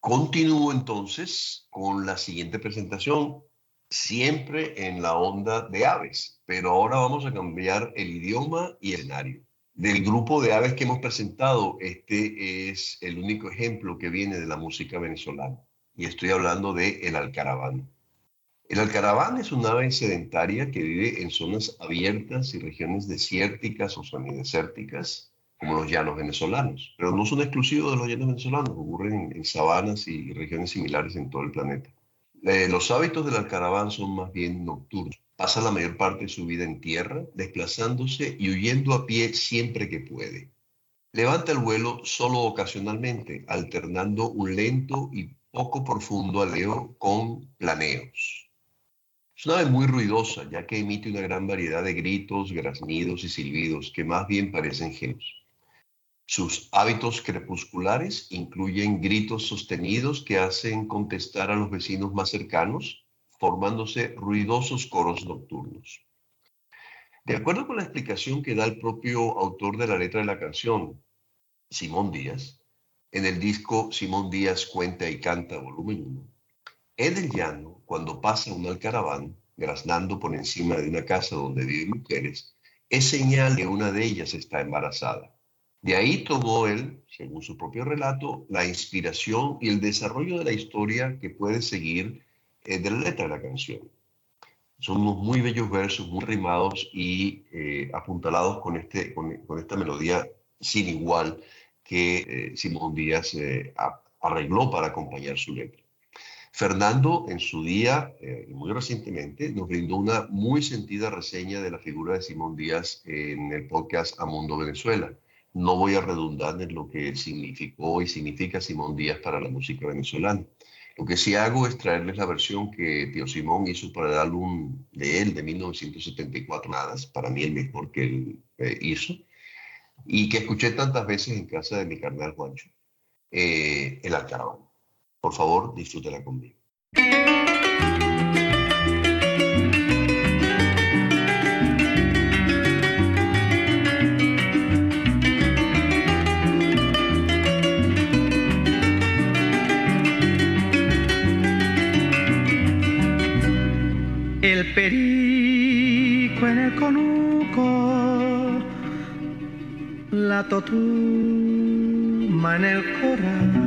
Continúo entonces con la siguiente presentación, siempre en la onda de aves, pero ahora vamos a cambiar el idioma y el escenario. Del grupo de aves que hemos presentado, este es el único ejemplo que viene de la música venezolana, y estoy hablando de el alcaraván. El alcaraván es una ave sedentaria que vive en zonas abiertas y regiones desérticas o semidesérticas, como los llanos venezolanos, pero no son exclusivos de los llanos venezolanos, ocurren en sabanas y regiones similares en todo el planeta. Los hábitos del alcaraván son más bien nocturnos. Pasa la mayor parte de su vida en tierra, desplazándose y huyendo a pie siempre que puede. Levanta el vuelo solo ocasionalmente, alternando un lento y poco profundo aleo con planeos. Es una ave muy ruidosa, ya que emite una gran variedad de gritos, graznidos y silbidos que más bien parecen gemidos. Sus hábitos crepusculares incluyen gritos sostenidos que hacen contestar a los vecinos más cercanos, formándose ruidosos coros nocturnos. De acuerdo con la explicación que da el propio autor de la letra de la canción, Simón Díaz, en el disco Simón Díaz Cuenta y Canta, volumen 1, en el llano, cuando pasa un alcaraván, graznando por encima de una casa donde viven mujeres, es señal que una de ellas está embarazada. De ahí tomó él, según su propio relato, la inspiración y el desarrollo de la historia que puede seguir de la letra de la canción. Son unos muy bellos versos, muy rimados y apuntalados con esta melodía sin igual que Simón Díaz arregló para acompañar su letra. Fernando, en su día, muy recientemente, nos brindó una muy sentida reseña de la figura de Simón Díaz en el podcast A Mundo Venezuela. No voy a redundar en lo que significó y significa Simón Díaz para la música venezolana. Lo que sí hago es traerles la versión que Tío Simón hizo para el álbum de él de 1974, Nadas, para mí el mejor que él hizo, y que escuché tantas veces en casa de mi carnal Juancho, el alcaraván. Por favor, disfrútela conmigo. El perico en el conuco, la totuma en el corral,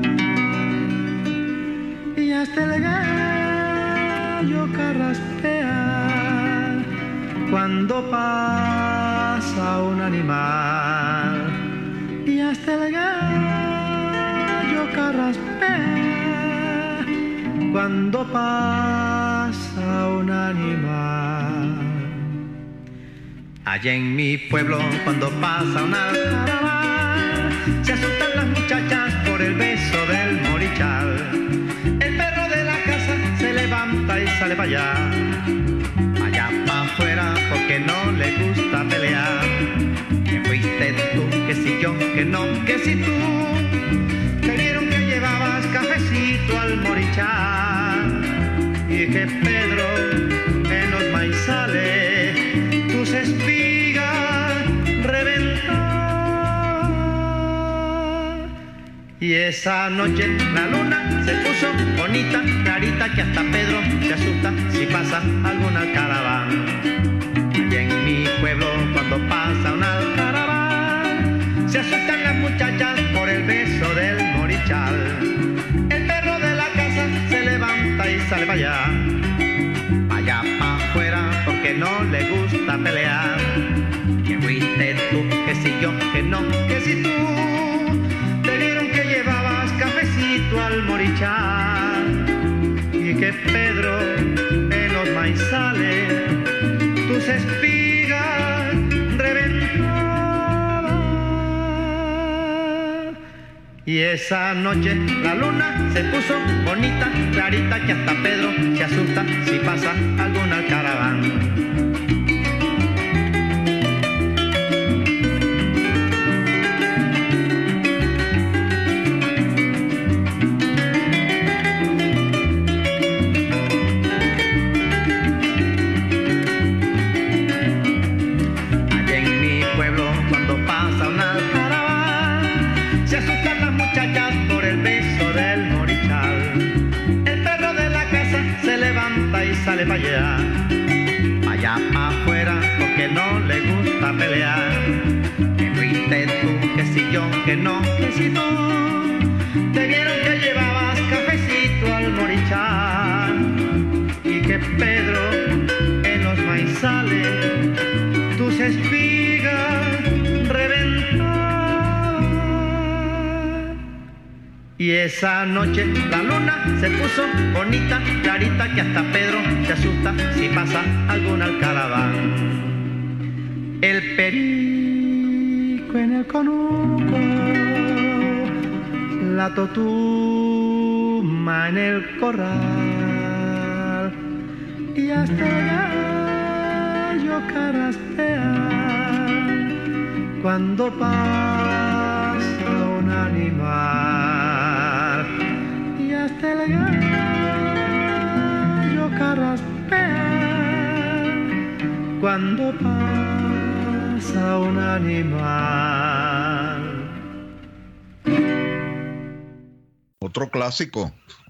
y hasta el gallo carraspea cuando pasa un animal, y hasta el gallo carraspea cuando pasa un animal. Allá en mi pueblo cuando pasa un alcaraván, se asustan las muchachas por el beso del morichal. El perro de la casa se levanta y sale para allá para afuera porque no le gusta pelear. Que fuiste tú, que si yo, que no, que si tú. Te vieron que llevabas cafecito al morichal y que Pedro en los maizales tus espigas reventaba. Y esa noche la luna se puso bonita, clarita, que hasta Pedro se asusta si pasa algún alcaraván. Allá en mi pueblo cuando pasa un alcaraván, se asustan las muchachas por el beso del morichal. El perro de la casa se levanta y sale para allá para afuera porque no le gusta pelear. Que fuiste tú, que si yo, que no, que si tú. Te vieron que llevabas cafecito al morichal y que Pedro en los maizales tus espigas reventaba. Y esa noche la luna se puso bonita, clarita, que hasta Pedro se asusta si pasa algún alcaraván. Por el beso del morichal. sale para allá pa' afuera, porque no le gusta pelear. Que fuiste tú, que si yo, que no, que si tú. Te vieron que llevabas cafecito al morichar y que Pedro en los maizales tus espigas reventaban. Y esa noche la luna se puso bonita, clarita, que hasta Pedro se asusta si pasa algún alcaraván. El perico en el conuco, la totuma en el corral y hasta el gallo carraspea cuando pasa un animal, y hasta el gallo carraspea cuando pasa un animal. Otro clásico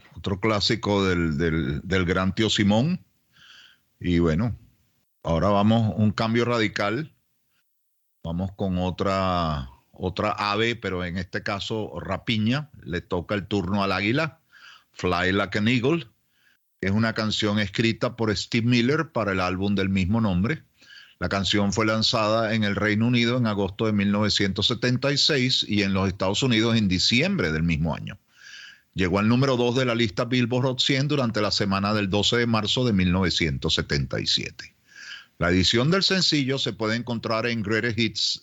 del gran Tío Simón. Y bueno, ahora vamos un cambio radical. Vamos con otra ave, pero en este caso rapiña. Le toca el turno al águila, Fly Like an Eagle. Es una canción escrita por Steve Miller para el álbum del mismo nombre. La canción fue lanzada en el Reino Unido en agosto de 1976 y en los Estados Unidos en diciembre del mismo año. Llegó al número 2 de la lista Billboard Hot 100 durante la semana del 12 de marzo de 1977. La edición del sencillo se puede encontrar en Greatest Hits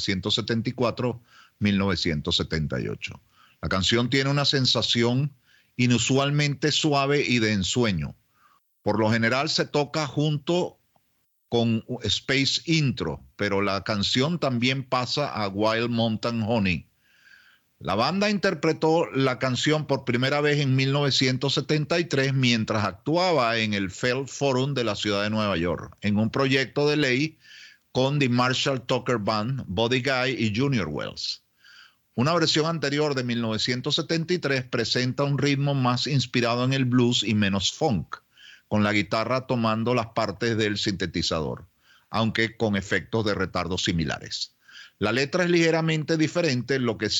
1974-1978. La canción tiene una sensación inusualmente suave y de ensueño. Por lo general se toca junto con Space Intro, pero la canción también pasa a Wild Mountain Honey. La banda interpretó la canción por primera vez en 1973 mientras actuaba en el Feld Forum de la ciudad de Nueva York, en un proyecto de ley con The Marshall Tucker Band, Buddy Guy y Junior Wells. Una versión anterior de 1973 presenta un ritmo más inspirado en el blues y menos funk, con la guitarra tomando las partes del sintetizador, aunque con efectos de retardo similares. La letra es ligeramente diferente, lo que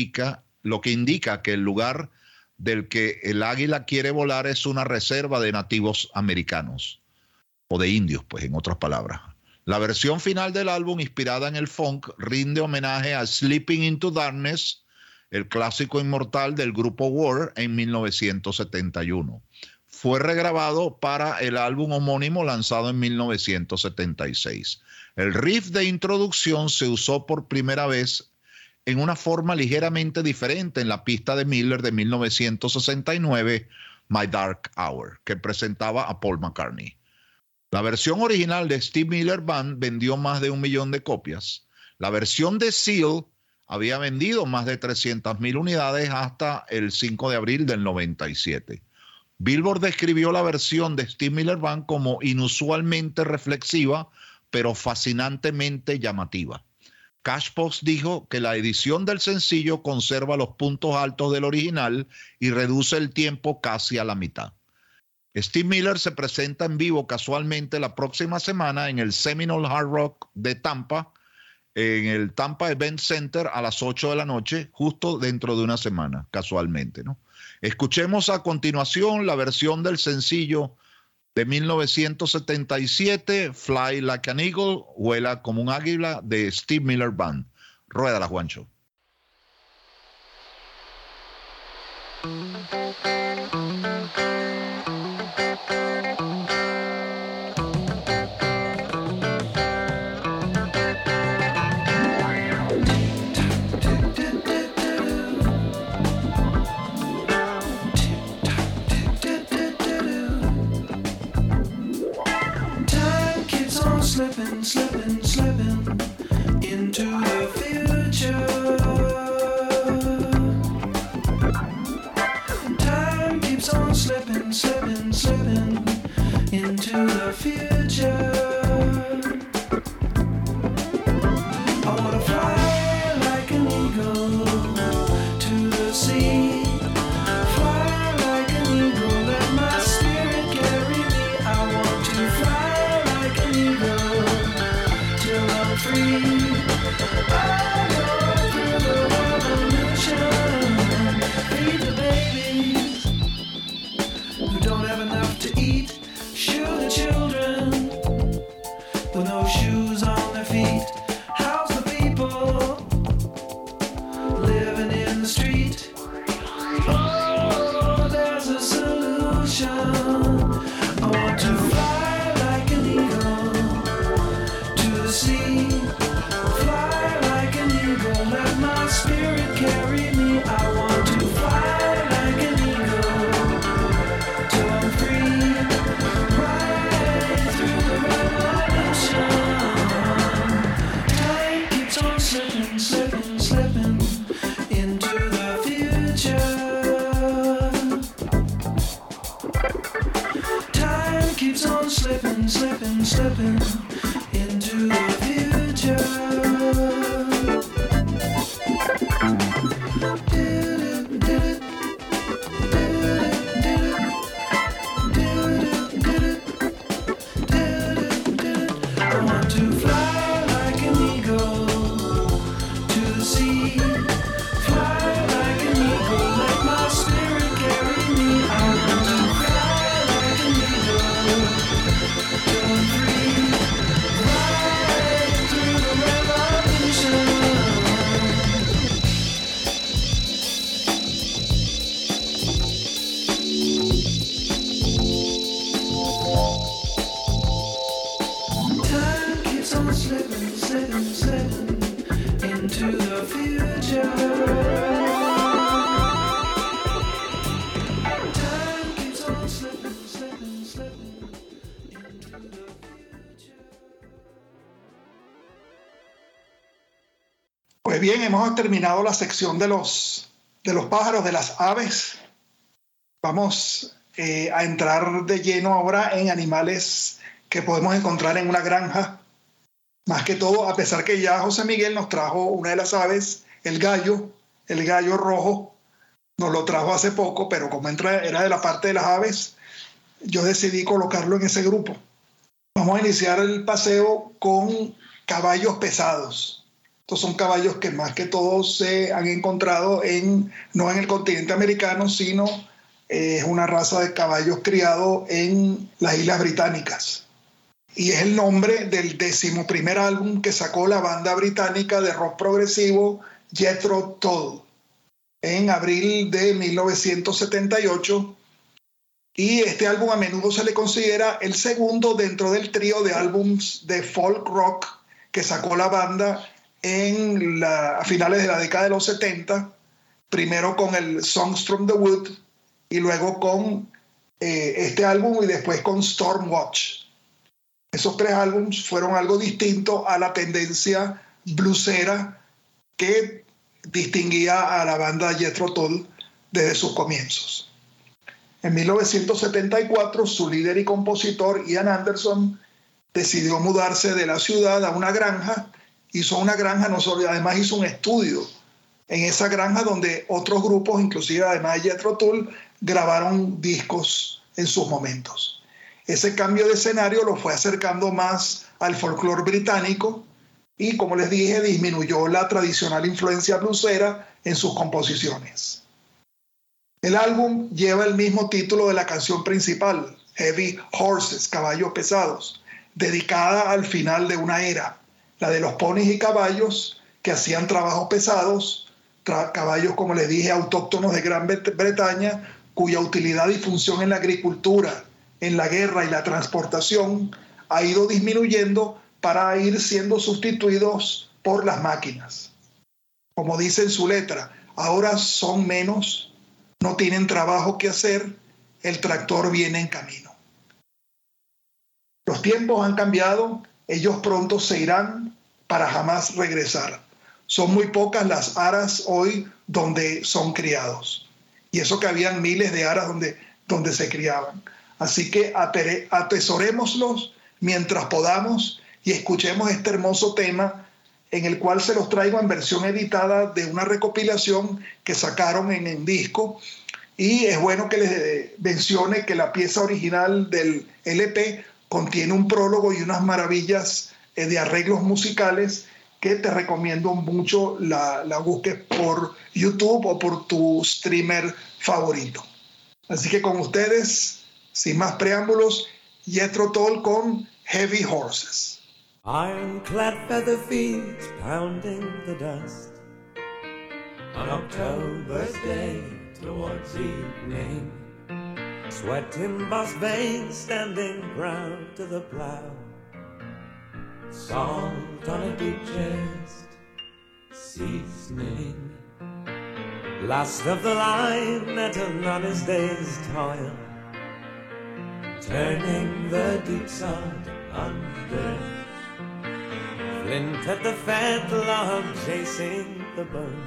indica que el lugar del que el águila quiere volar es una reserva de nativos americanos, o de indios, pues, en otras palabras. La versión final del álbum, inspirada en el funk, rinde homenaje a Sleeping into Darkness, el clásico inmortal del grupo War, en 1971. Fue regrabado para el álbum homónimo lanzado en 1976. El riff de introducción se usó por primera vez en una forma ligeramente diferente en la pista de Miller de 1969, My Dark Hour, que presentaba a Paul McCartney. La versión original de Steve Miller Band vendió más de 1 millón de copias. La versión de Seal había vendido más de 300,000 unidades hasta el 5 de abril del 97. Billboard describió la versión de Steve Miller Band como inusualmente reflexiva, pero fascinantemente llamativa. Cashbox dijo que la edición del sencillo conserva los puntos altos del original y reduce el tiempo casi a la mitad. Steve Miller se presenta en vivo casualmente la próxima semana en el Seminole Hard Rock de Tampa, en el Tampa Event Center a las 8 de la noche, justo dentro de una semana, casualmente, ¿no? Escuchemos a continuación la versión del sencillo de 1977, Fly Like an Eagle, vuela como un águila, de Steve Miller Band. Ruédala, Juancho. Slipping, slipping, slipping into the future. Time keeps on slipping, slipping, slipping into the future. I wanna fly like an eagle to the sea. Fly like an eagle, let my spirit carry me. I wanna ocean. I want to fly like an eagle to the sea. Fly like an eagle, let my spirit carry me. I want to fly like an eagle till I'm free. Right through the revolution. Time keeps on slipping, slipping, slipping into the future. Time keeps on slipping, slipping, slipping into the future. I want to fly like an eagle to the sea. Fly like an eagle, let my spirit carry me. I want to fly like an eagle till I'm free. Right through the revolution. Time keeps on slipping, slipping, slipping into the future. Time keeps on slipping, slipping, slipping into the future. Pues bien, hemos terminado la sección de los pájaros, de las aves. Vamos a entrar de lleno ahora en animales que podemos encontrar en una granja. Más que todo, a pesar que ya José Miguel nos trajo una de las aves, el gallo rojo, nos lo trajo hace poco, pero como era de la parte de las aves, yo decidí colocarlo en ese grupo. Vamos a iniciar el paseo con caballos pesados. Estos son caballos que más que todo se han encontrado no en el continente americano, sino es una raza de caballos criados en las Islas Británicas. Y es el nombre del 11º álbum que sacó la banda británica de rock progresivo Jethro Tull en abril de 1978. Y este álbum a menudo se le considera el segundo dentro del trío de álbums de folk rock que sacó la banda a finales de la década de los 70, primero con el Songs from the Wood y luego con este álbum y después con Stormwatch. Esos 3 álbumes fueron algo distinto a la tendencia bluesera que distinguía a la banda Jethro Tull desde sus comienzos. En 1974, su líder y compositor Ian Anderson decidió mudarse de la ciudad a una granja. Hizo una granja, además hizo un estudio en esa granja donde otros grupos, inclusive además de Jethro Tull, grabaron discos en sus momentos. Ese cambio de escenario lo fue acercando más al folclore británico y, como les dije, disminuyó la tradicional influencia bluesera en sus composiciones. El álbum lleva el mismo título de la canción principal, Heavy Horses, Caballos Pesados, dedicada al final de una era, la de los ponis y caballos que hacían trabajos pesados, caballos, como les dije, autóctonos de Gran Bretaña, cuya utilidad y función en la agricultura, en la guerra y la transportación ha ido disminuyendo para ir siendo sustituidos por las máquinas. Como dice en su letra, ahora son menos, no tienen trabajo que hacer, el tractor viene en camino. Los tiempos han cambiado, ellos pronto se irán para jamás regresar. Son muy pocas las aras hoy donde son criados. Y eso que habían miles de aras donde se criaban. Así que atesorémoslos mientras podamos y escuchemos este hermoso tema en el cual se los traigo en versión editada de una recopilación que sacaron en disco. Y es bueno que les mencione que la pieza original del LP contiene un prólogo y unas maravillas de arreglos musicales que te recomiendo mucho la busques por YouTube o por tu streamer favorito. Así que con ustedes, sin más preámbulos, Jethro Tull con Heavy Horses. Ironclad feather feet pounding the dust on October's day towards evening. Sweat in boss veins, standing proud to the plow. Salt on a deep chest, seasoning. Last of the line at an honest day's toil, turning the deep sod under. Flint at the fetlock, chasing the burn.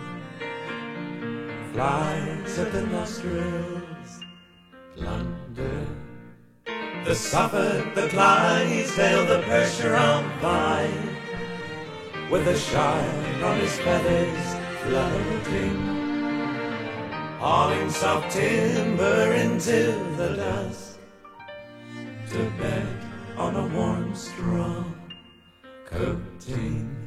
Flies at the nostrils, plunder. The Suffolk, the Clydesdale, the Percheron vine, with a shine on his feathers floating, hauling soft timber into the dusk, to bed on a warm straw coating.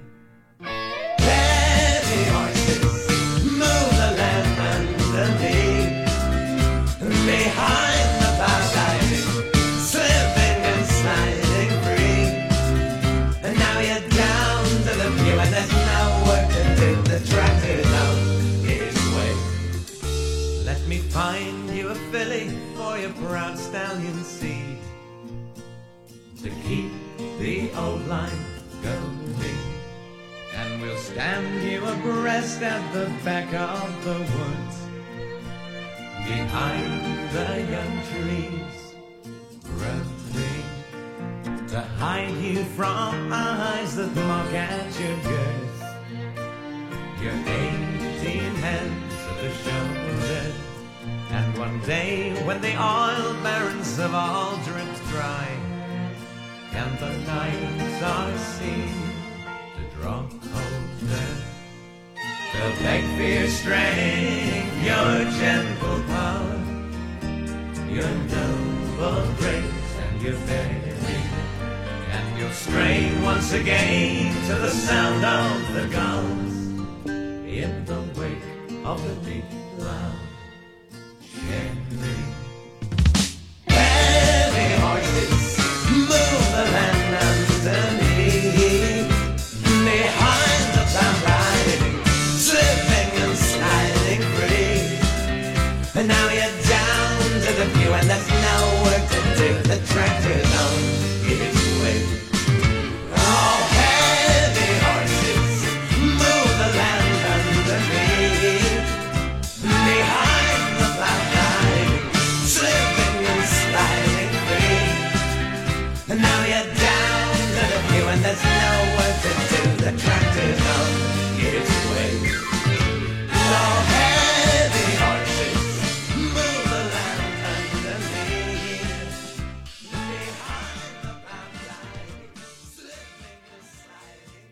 Heavy horses move the land underneath, behind the plow sliding, slipping and sliding free. And now you're down to the view and there's no work to do. The tractor's out his way. Let me find you a filly for your proud stallion seed, to keep the old line going. And we'll stand you abreast at the back of the woods, behind the young trees growing, to hide you from eyes that mock at your girth, your 18 hands at the shoulder. And one day when the oil barrels have all dripped dry, and the nights are seen to draw colder, they'll beg for your strength, your gentle power, your noble grace and your bearing. And you'll strain once again to the sound of the guns, in the wake of the deep loud sharing. Heavy horses move the land underneath, behind the plow riding, slipping and sliding free. And now you're down to the view and there's no work to do. The tractor's on its way. Oh, heavy horses move the land underneath, behind the plow riding, slipping and sliding free. And now you're down to the view and there's no work to do. The tractor's on its way. Oh, heavy horses move the land underneath, behind the plow riding, slipping and sliding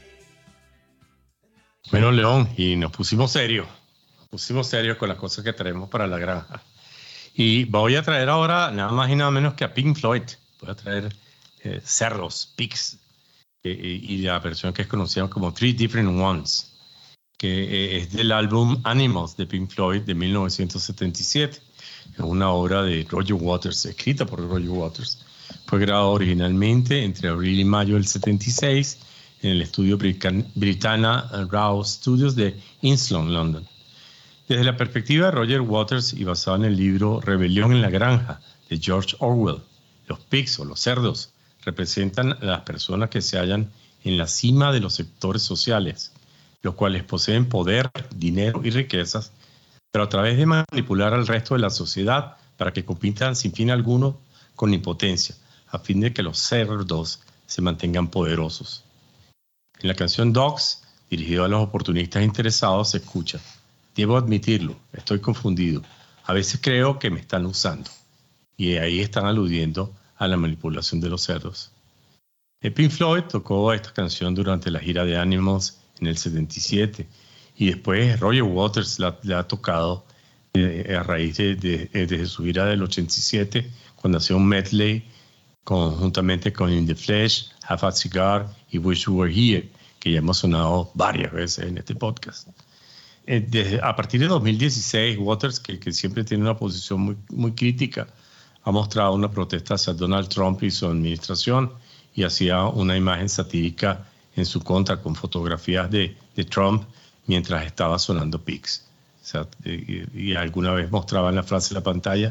free. Bueno, León, y nos pusimos serios con las cosas que traemos para la granja. Y voy a traer ahora nada más y nada menos que a Pink Floyd. Voy a traer cerdos, pigs, y la versión que es conocida como Three Different Ones, que es del álbum Animals de Pink Floyd de 1977. Es una obra de Roger Waters, escrita por Roger Waters. Fue grabada originalmente entre abril y mayo del 76 en el estudio Britannia Row Studios de Islington, London. Desde la perspectiva de Roger Waters y basado en el libro Rebelión en la Granja de George Orwell, los pigs o los cerdos representan a las personas que se hallan en la cima de los sectores sociales, los cuales poseen poder, dinero y riquezas, pero a través de manipular al resto de la sociedad para que compitan sin fin alguno con impotencia, a fin de que los cerdos se mantengan poderosos. En la canción Dogs, dirigido a los oportunistas interesados, se escucha: debo admitirlo, estoy confundido. A veces creo que me están usando. Y ahí están aludiendo a la manipulación de los cerdos. Pink Floyd tocó esta canción durante la gira de Animals en el 77 y después Roger Waters la ha tocado a raíz de su gira del 87, cuando hacía un medley conjuntamente con In the Flesh, Have a Cigar y Wish You Were Here, que ya hemos sonado varias veces en este podcast. A partir de 2016, Waters, que siempre tiene una posición muy, muy crítica, ha mostrado una protesta hacia Donald Trump y su administración y hacía una imagen satírica en su contra con fotografías de Trump mientras estaba sonando Pigs. O sea, y alguna vez mostraba en la frase de la pantalla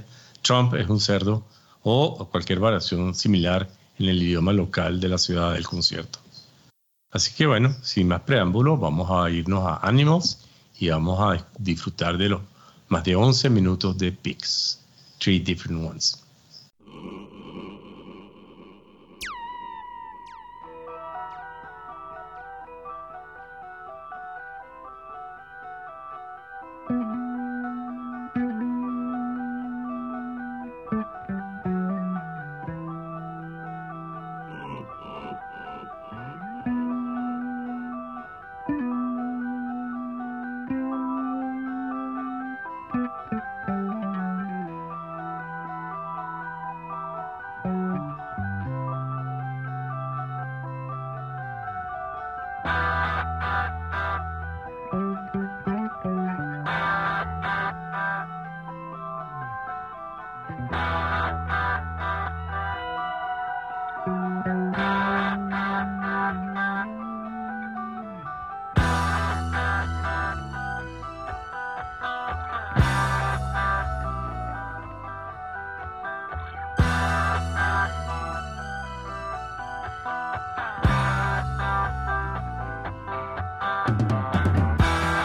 Trump es un cerdo, o cualquier variación similar en el idioma local de la ciudad del concierto. Así que bueno, sin más preámbulos, vamos a irnos a Animals y vamos a disfrutar de los más de 11 minutos de Pigs, Three Different Ones.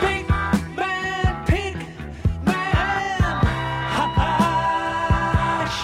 Pig man, ha ha.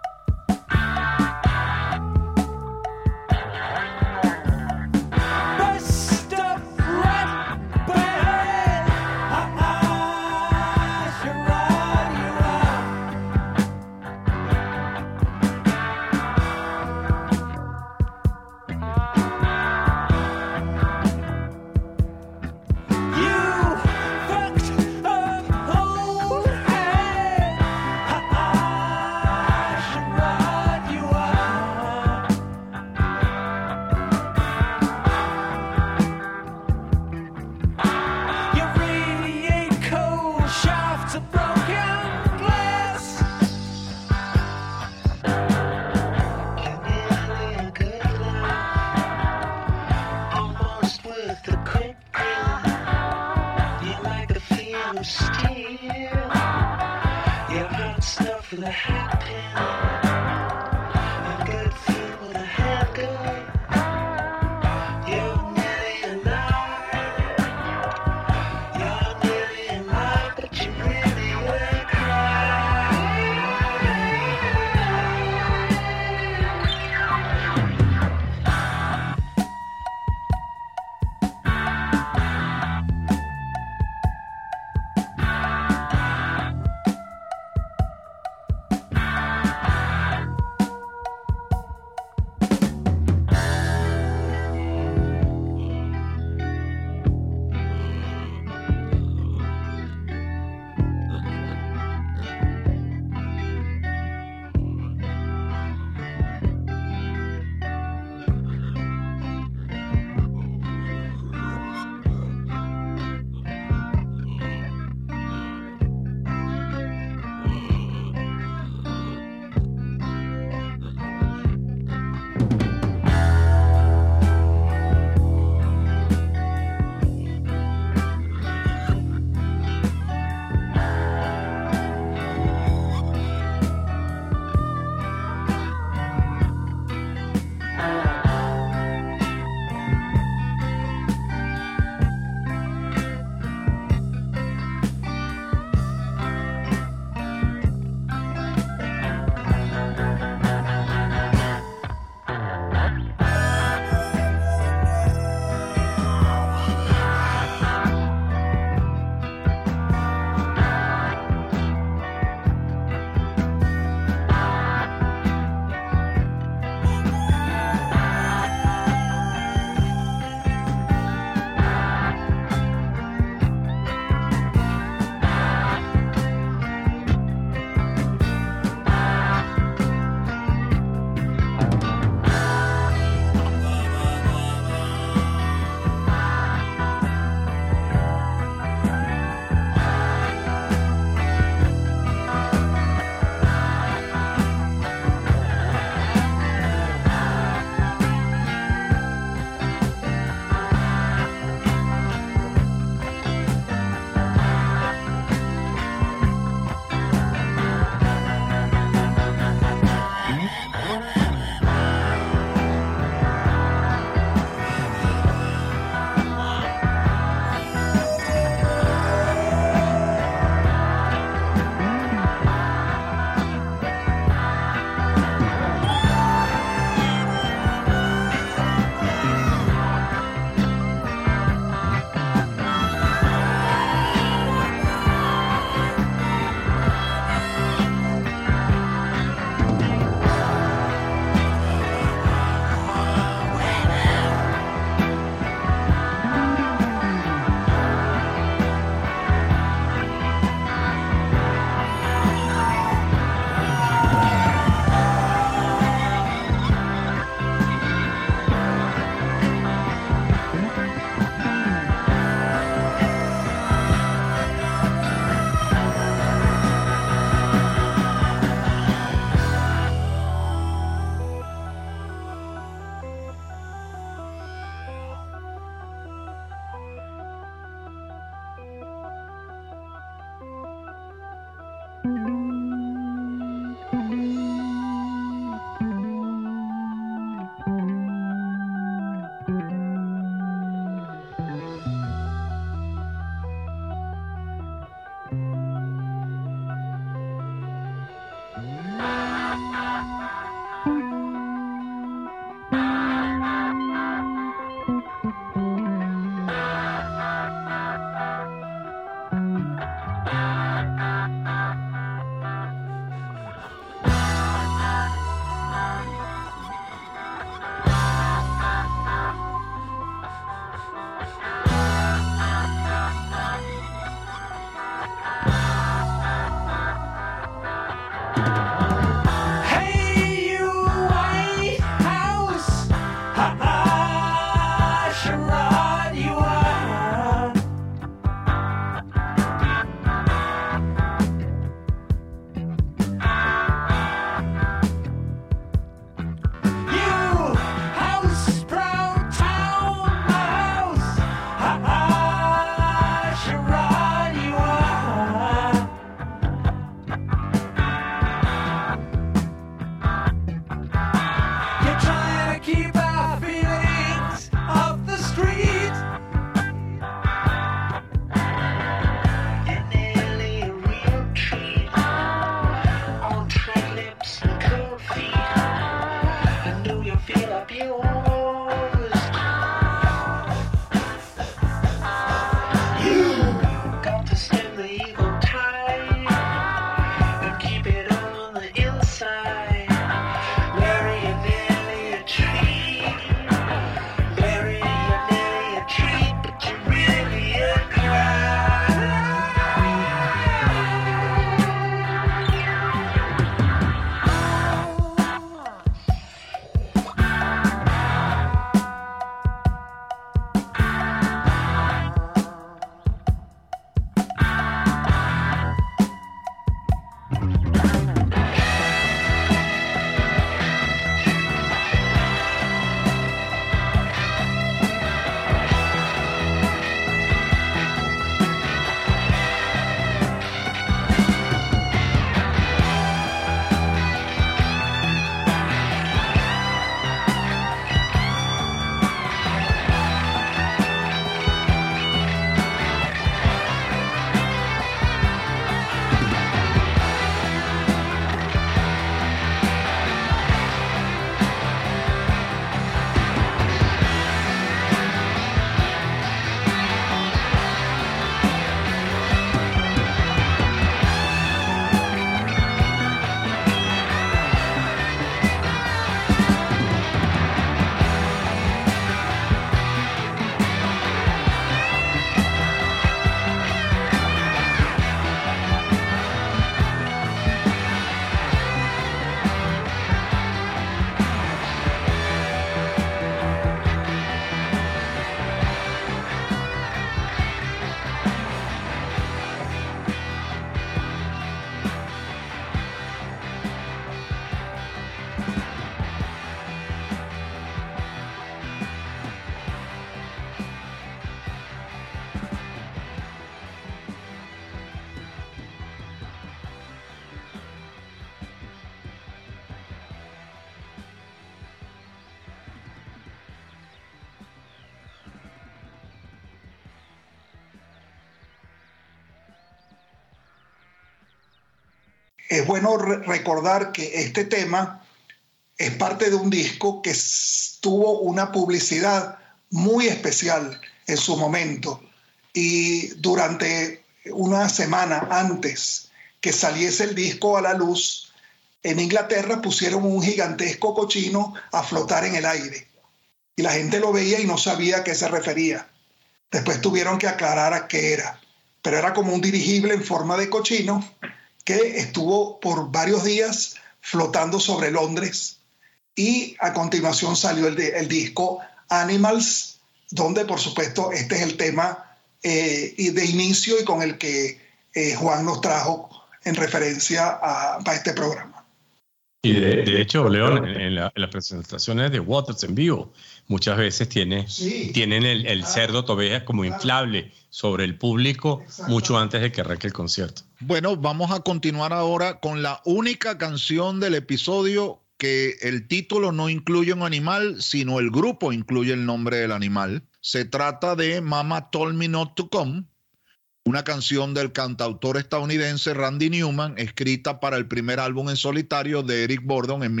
es bueno recordar que este tema es parte de un disco que tuvo una publicidad muy especial en su momento, y durante una semana antes que saliese el disco a la luz, en Inglaterra pusieron un gigantesco cochino a flotar en el aire y la gente lo veía y no sabía a qué se refería. Después tuvieron que aclarar a qué era, pero era como un dirigible en forma de cochino que estuvo por varios días flotando sobre Londres, y a continuación salió el disco Animals, donde por supuesto este es el tema de inicio y con el que Juan nos trajo en referencia para este programa. Y de hecho, León, en las presentaciones de Waters en vivo, muchas veces tienen el cerdo todavía como inflable sobre el público mucho antes de que arranque el concierto. Bueno, vamos a continuar ahora con la única canción del episodio que el título no incluye un animal, sino el grupo incluye el nombre del animal. Se trata de Mama Told Me Not to Come, una canción del cantautor estadounidense Randy Newman, escrita para el primer álbum en solitario de Eric Burdon en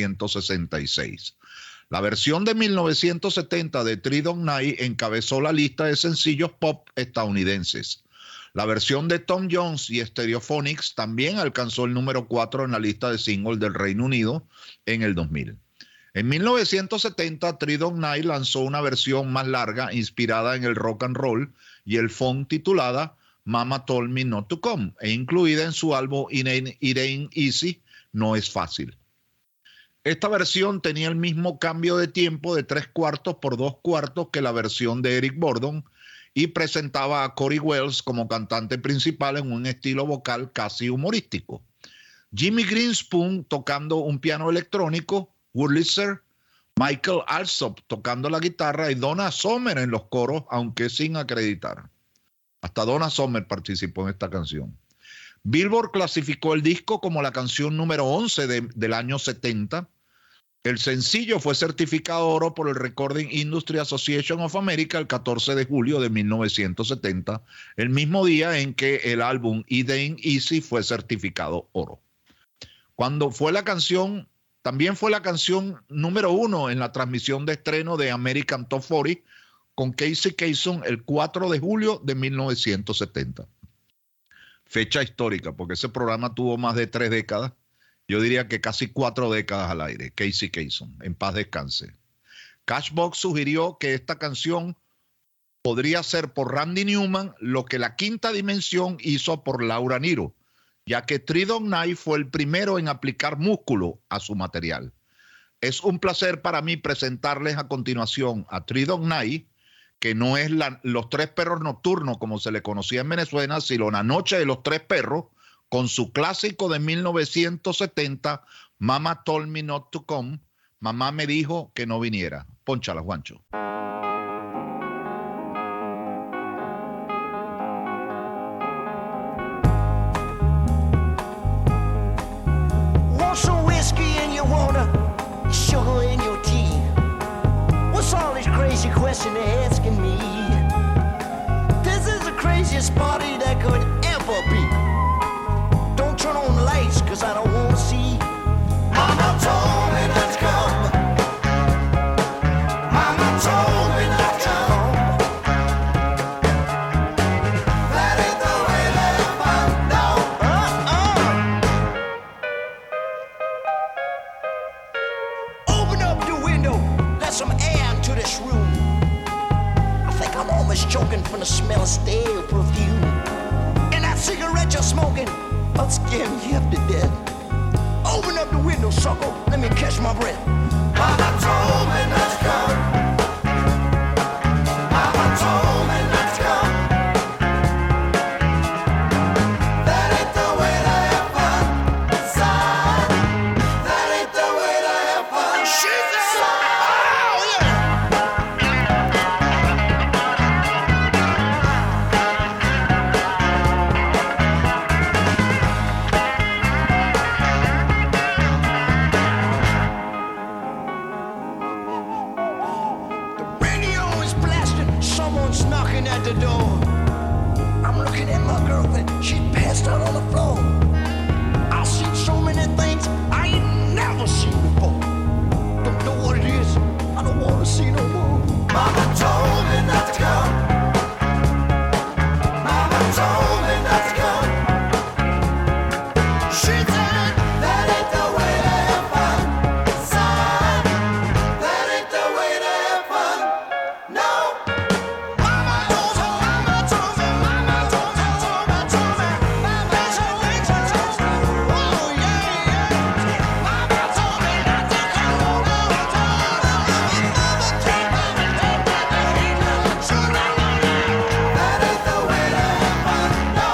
1966. La versión de 1970 de Three Dog Night encabezó la lista de sencillos pop estadounidenses. La versión de Tom Jones y Stereophonics también alcanzó el número 4 en la lista de singles del Reino Unido en el 2000. En 1970, Three Dog Night lanzó una versión más larga inspirada en el rock and roll y el funk, titulada Mama Told Me Not to Come, e incluida en su álbum It Ain't Easy, No Es Fácil. Esta versión tenía el mismo cambio de tiempo de 3/4 por 2/4 que la versión de Eric Burdon, y presentaba a Corey Wells como cantante principal en un estilo vocal casi humorístico. Jimmy Greenspoon tocando un piano electrónico, Wurlitzer, Michael Alsop tocando la guitarra y Donna Summer en los coros, aunque sin acreditar. Hasta Donna Summer participó en esta canción. Billboard clasificó el disco como la canción número 11 del año 70. El sencillo fue certificado oro por el Recording Industry Association of America el 14 de julio de 1970, el mismo día en que el álbum It Ain't Easy fue certificado oro. También fue la canción número 1 en la transmisión de estreno de American Top 40 con Casey Kasem el 4 de julio de 1970. Fecha histórica, porque ese programa tuvo más de 3 décadas. Yo diría que casi 4 décadas al aire. Casey Kasem, en paz descanse. Cashbox sugirió que esta canción podría ser por Randy Newman lo que La Quinta Dimensión hizo por Laura Nyro, ya que Three Dog Night fue el primero en aplicar músculo a su material. Es un placer para mí presentarles a continuación a Three Dog Night, que no es Los Tres Perros Nocturnos como se le conocía en Venezuela, sino La Noche de los Tres Perros, con su clásico de 1970, Mama Told Me Not to Come, Mamá me dijo que no viniera. Pónchala, Juancho. Want some whiskey in your water, sugar in your tea? What's all this crazy question they're asking me? This is the craziest party that could ever be. Don't turn on the lights, cause I don't wanna see. Mama told me not to come. Mama told me not to come. That ain't the way that I Open up the window, let some air into this room. I think I'm almost choking from the smell of stale perfume. And that cigarette you're smoking, I'll scare me half to death. Open up the window, sucker, let me catch my breath. Mama told me not to come. Mama told me not to come. That ain't the way to have fun, son. That ain't the way to have fun. She's at the door. I'm looking at my girlfriend, she's passed out on the floor. I'll see never seen before. Don't know what it is, I don't wanna see no more. Mama told me not to come. Mama told me not to come. She said that ain't the way to have fun. Son, that ain't the way to have fun. No. Mama told me, mama told me, mama told me, told me, told me. Mama told me, told me, told me. Oh yeah, yeah. Mama told me not to come. Mama told me, mama told me, that ain't the way to have fun. No.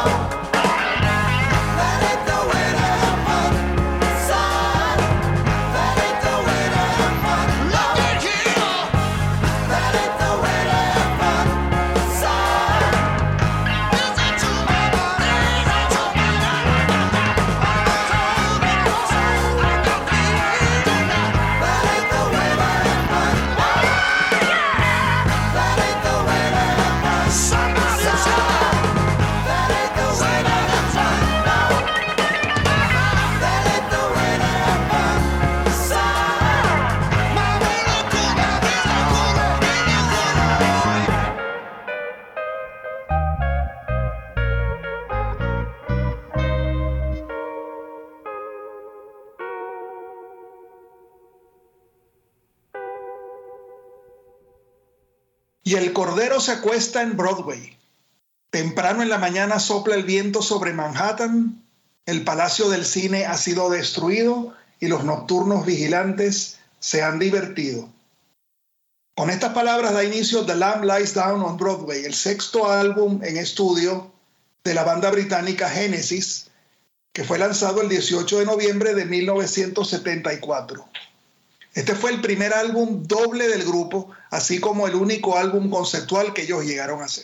That ain't the way to have fun. Son, that ain't the way to have fun. Look at here. That ain't the way to have fun. Son, listen to my body, listen to my body. Mama told me, I got feelings. That ain't the way to have fun. That ain't the way to have fun. Somebody say that ain't the way to have fun. No. That ain't the way to have fun. Son, mama look good, mama look good, Y el cordero se acuesta en Broadway. Temprano en la mañana sopla el viento sobre Manhattan. El palacio del cine ha sido destruido y los nocturnos vigilantes se han divertido. Con estas palabras da inicio The Lamb Lies Down on Broadway, el sexto álbum en estudio de la banda británica Genesis, que fue lanzado el 18 de noviembre de 1974. Este fue el primer álbum doble del grupo, así como el único álbum conceptual que ellos llegaron a hacer.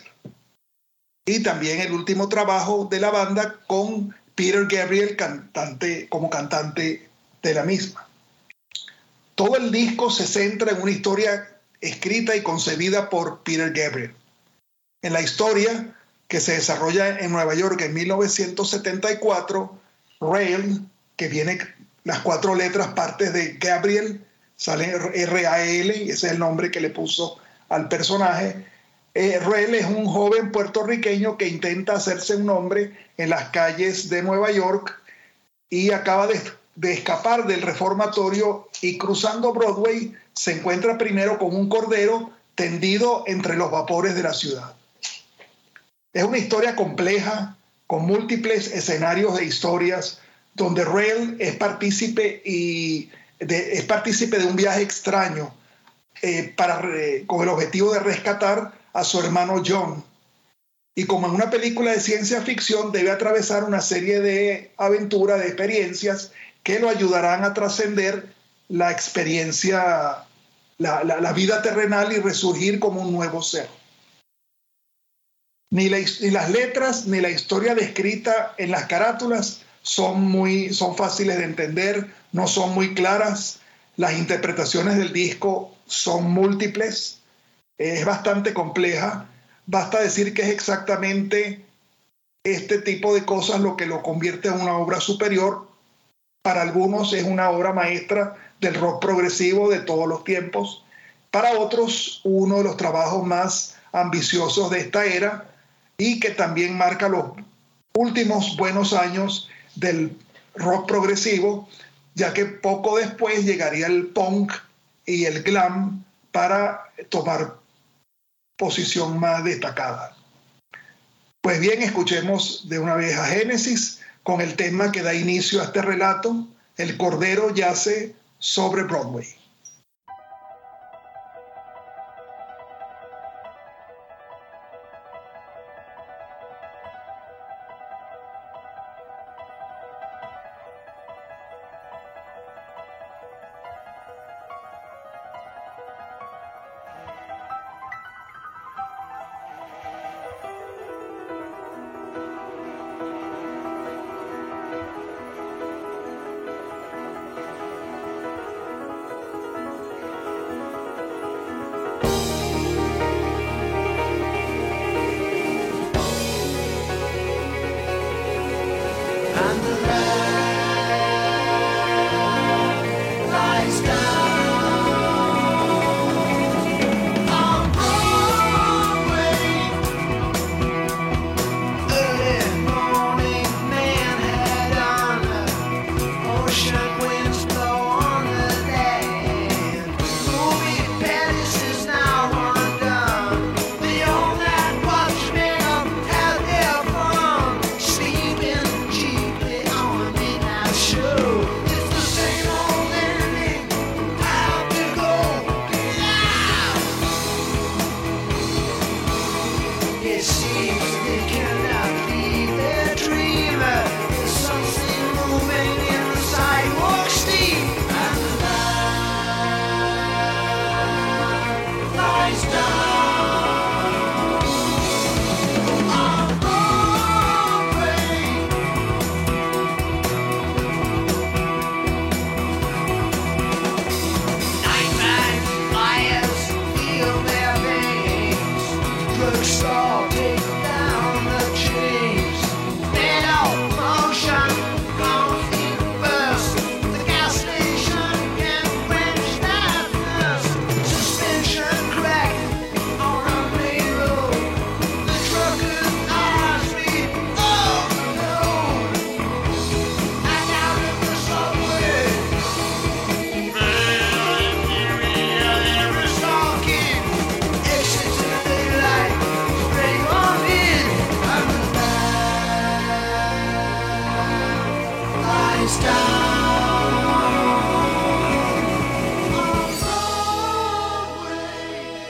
Y también el último trabajo de la banda con Peter Gabriel como cantante de la misma. Todo el disco se centra en una historia escrita y concebida por Peter Gabriel. En la historia, que se desarrolla en Nueva York en 1974, Rael, que viene las 4 letras partes de Gabriel, sale R-A-L, y ese es el nombre que le puso al personaje. Rael es un joven puertorriqueño que intenta hacerse un nombre en las calles de Nueva York y acaba de escapar del reformatorio, y cruzando Broadway se encuentra primero con un cordero tendido entre los vapores de la ciudad. Es una historia compleja, con múltiples escenarios de historias, donde Rael es partícipe de un viaje extraño con el objetivo de rescatar a su hermano John. Y como en una película de ciencia ficción, debe atravesar una serie de aventuras, de experiencias que lo ayudarán a trascender la experiencia, la vida terrenal, y resurgir como un nuevo ser. Ni las letras ni la historia descrita en las carátulas son fáciles de entender, no son muy claras. Las interpretaciones del disco son múltiples, es bastante compleja. Basta decir que es exactamente este tipo de cosas lo que lo convierte en una obra superior. Para algunos es una obra maestra del rock progresivo de todos los tiempos. Para otros, uno de los trabajos más ambiciosos de esta era, y que también marca los últimos buenos años del rock progresivo, ya que poco después llegaría el punk y el glam para tomar posición más destacada. Pues bien, escuchemos de una vez a Genesis con el tema que da inicio a este relato: El cordero yace sobre Broadway. seems they cannot leave their dream. There's something moving in the sidewalk steam, and the night lies down. On Broadway. Nighttime fires feel their veins. Drugstore take down the chains. Metal motion comes in burst. The gas station can quench that thirst. Suspension crack on a main road. The trucker's eyes read overload. And out in the subway. Every stalking exits in daylight. Bring on in, and the night lies down on Broadway.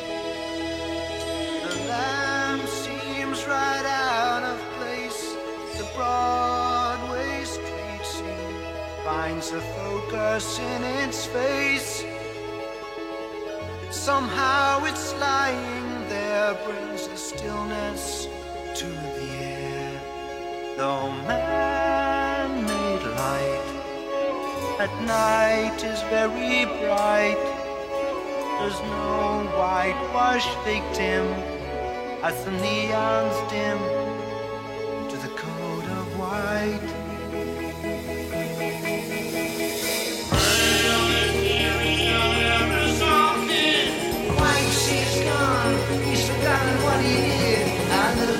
The lamb seems right out of place. The Broadway street scene finds a focus in its face. Somehow it's lying there, brings a stillness to the air. Though man-made light at night is very bright, there's no whitewash victim as the neons dim to the code of white. White she's gone, he's forgotten what he did, and the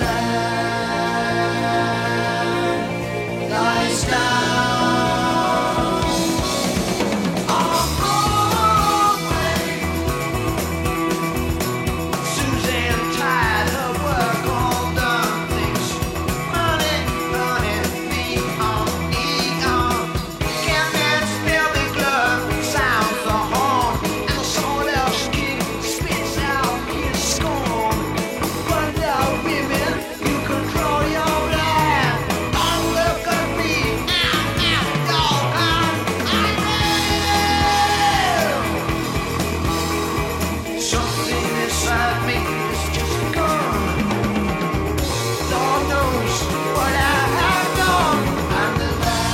land lies down on Broadway. Suzanne tired, her work all done, thinks running, neon. Can't man spell the glove, sounds the horn, and the soul else king spits out his scorn. But now women, you control your land. Oh, look at me, dog, I'm real. Something inside me is just gone. Lord knows what I have done, and the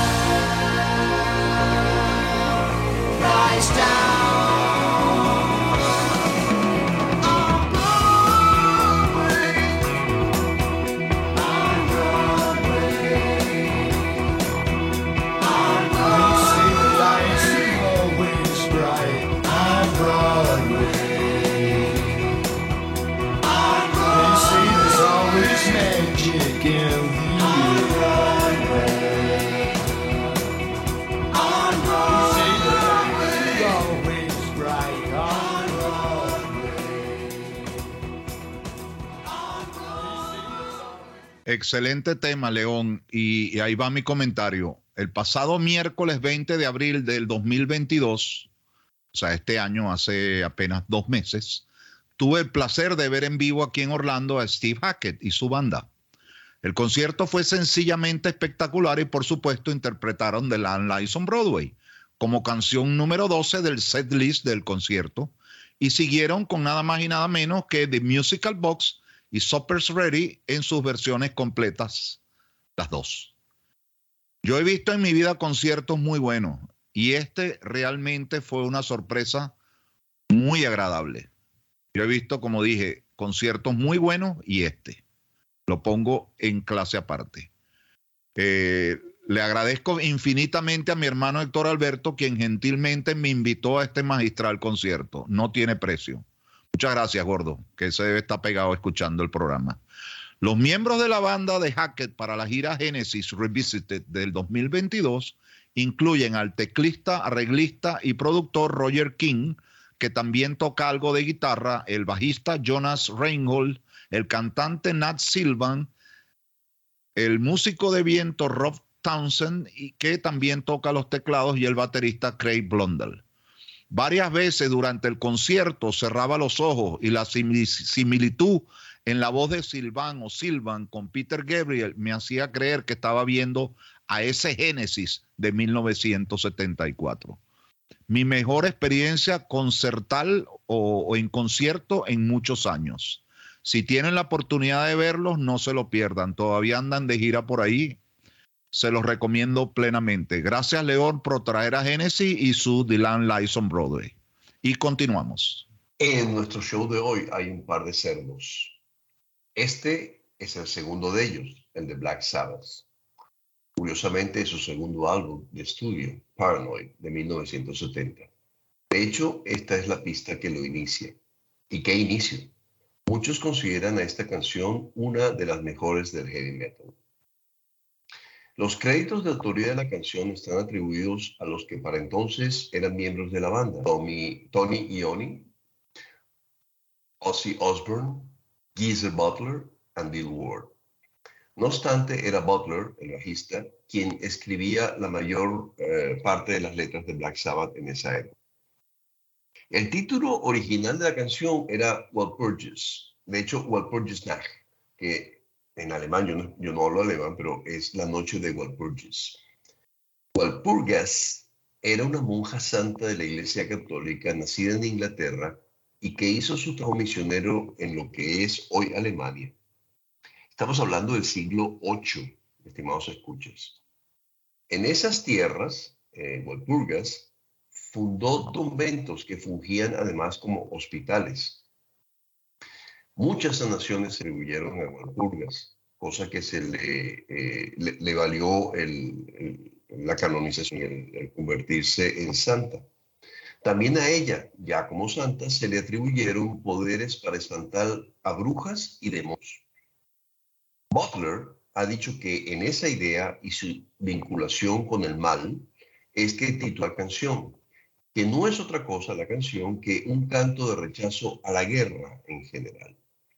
land lies down on Broadway. On Broadway. On Broadway. The lights are always bright on Broadway. On Broadway. They say there's always magic in the on Broadway. On Broadway. They say the lights are always bright on Broadway. Excelente tema, León. Y ahí va mi comentario. El pasado miércoles 20 de abril del 2022, o sea, este año, hace apenas 2 meses, tuve el placer de ver en vivo aquí en Orlando a Steve Hackett y su banda. El concierto fue sencillamente espectacular y, por supuesto, interpretaron The Land Lies on Broadway como canción número 12 del set list del concierto y siguieron con nada más y nada menos que The Musical Box y Supper's Ready en sus versiones completas, las dos. Yo he visto en mi vida conciertos muy buenos y este realmente fue una sorpresa muy agradable. Yo he visto, como dije, conciertos muy buenos y este lo pongo en clase aparte. Le agradezco infinitamente a mi hermano Héctor Alberto, quien gentilmente me invitó a este magistral concierto. No tiene precio. Muchas gracias, gordo, que ese debe estar pegado escuchando el programa. Los miembros de la banda de Hackett para la gira Genesis Revisited del 2022 incluyen al teclista, arreglista y productor Roger King, que también toca algo de guitarra, el bajista Jonas Reinhold, el cantante Nat Sylvan, el músico de viento Rob Townsend, y que también toca los teclados, y el baterista Craig Blundell. Varias veces durante el concierto cerraba los ojos y la similitud en la voz de Sylvain o Sylvan con Peter Gabriel me hacía creer que estaba viendo a ese Génesis de 1974. Mi mejor experiencia concertal o en concierto en muchos años. Si tienen la oportunidad de verlos, no se lo pierdan. Todavía andan de gira por ahí. Se los recomiendo plenamente. Gracias, León, por traer a Genesis y su Dylan Lives on Broadway. Y continuamos. En nuestro show de hoy hay un par de cerdos. Este es el segundo de ellos, el de Black Sabbath. Curiosamente, es su segundo álbum de estudio, Paranoid, de 1970. De hecho, esta es la pista que lo inicia. ¿Y qué inicio? Muchos consideran a esta canción una de las mejores del heavy metal. Los créditos de autoría de la canción están atribuidos a los que para entonces eran miembros de la banda: Tony Iommi, Ozzy Osbourne, Geezer Butler y Bill Ward. No obstante, era Butler, el bajista, quien escribía la mayor parte de las letras de Black Sabbath en esa época. El título original de la canción era Walpurgis. De hecho, Walpurgisnacht, que en alemán, yo no hablo alemán, pero es la noche de Walpurgis. Walpurgas era una monja santa de la Iglesia Católica nacida en Inglaterra y que hizo su trabajo misionero en lo que es hoy Alemania. Estamos hablando del siglo VIII, estimados escuchas. En esas tierras, Walpurgas fundó conventos que fungían además como hospitales. Muchas sanaciones se atribuyeron a Walpurgas, cosa que se le valió la canonización, el convertirse en santa. También a ella, ya como santa, se le atribuyeron poderes para espantar a brujas y demonios. Butler ha dicho que en esa idea y su vinculación con el mal es que titula la canción, que no es otra cosa la canción que un canto de rechazo a la guerra en general.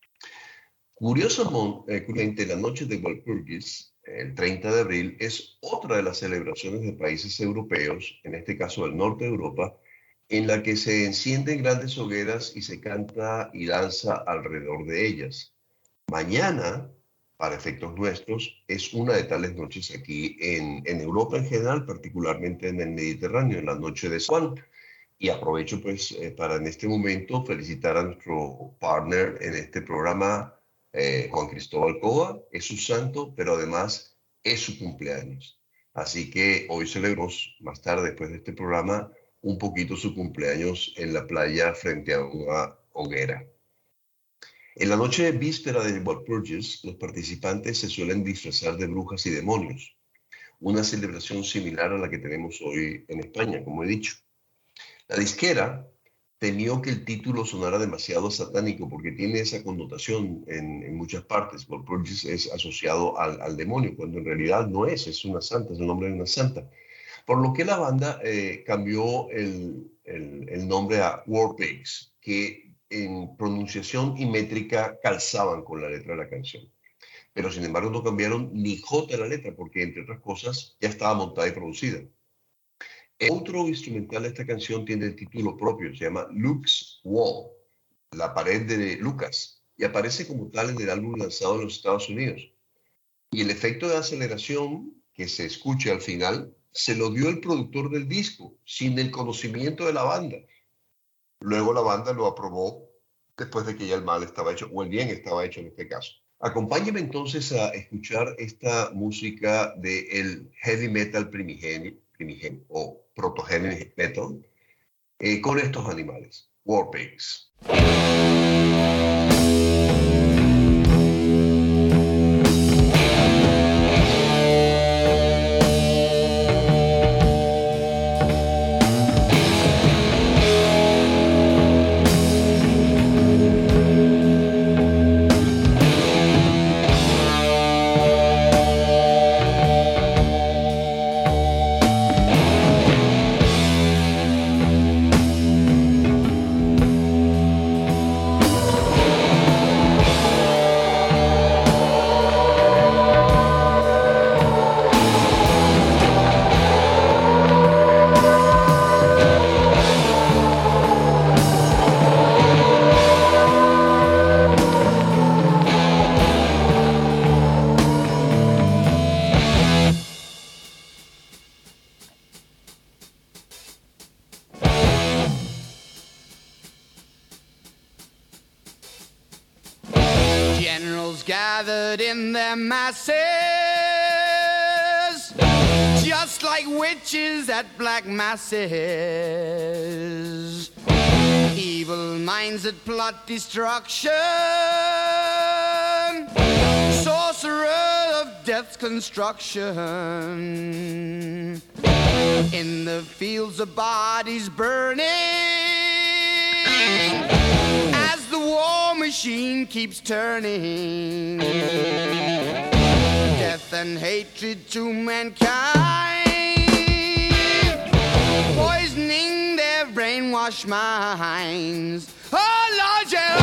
Curiosamente, la noche de Walpurgis, el 30 de abril, es otra de las celebraciones de países europeos, en este caso del norte de Europa, en la que se encienden grandes hogueras y se canta y danza alrededor de ellas. Mañana, para efectos nuestros, es una de tales noches aquí en Europa en general, particularmente en el Mediterráneo, en la noche de San Juan. Y aprovecho pues para en este momento felicitar a nuestro partner en este programa, Juan Cristóbal Cova. Es su santo, pero además es su cumpleaños. Así que hoy celebramos más tarde, después de este programa, un poquito su cumpleaños en la playa frente a una hoguera. En la noche de víspera de Walpurgis, los participantes se suelen disfrazar de brujas y demonios, una celebración similar a la que tenemos hoy en España, como he dicho. La disquera temió que el título sonara demasiado satánico porque tiene esa connotación en muchas partes. Walpurgis es asociado al demonio, cuando en realidad no es una santa, es el nombre de una santa. Por lo que la banda cambió el nombre a War Pigs, que en pronunciación y métrica calzaban con la letra de la canción. Pero sin embargo no cambiaron ni jota la letra porque, entre otras cosas, ya estaba montada y producida. El otro instrumental de esta canción tiene el título propio, se llama Luke's Wall, la pared de Lucas, y aparece como tal en el álbum lanzado en los Estados Unidos. Y el efecto de aceleración que se escucha al final se lo dio el productor del disco, sin el conocimiento de la banda. Luego la banda lo aprobó después de que ya el mal estaba hecho, o el bien estaba hecho en este caso. Acompáñenme entonces a escuchar esta música del heavy metal primigenio o proto-heavy metal con estos animales, War Pigs. Generals gathered in their masses, just like witches at black masses. Evil minds that plot destruction, sorcerer of death's construction. In the fields of bodies burning, as the war machine keeps turning. Death and hatred to mankind, poisoning their brainwashed minds. Oh Lord, yeah.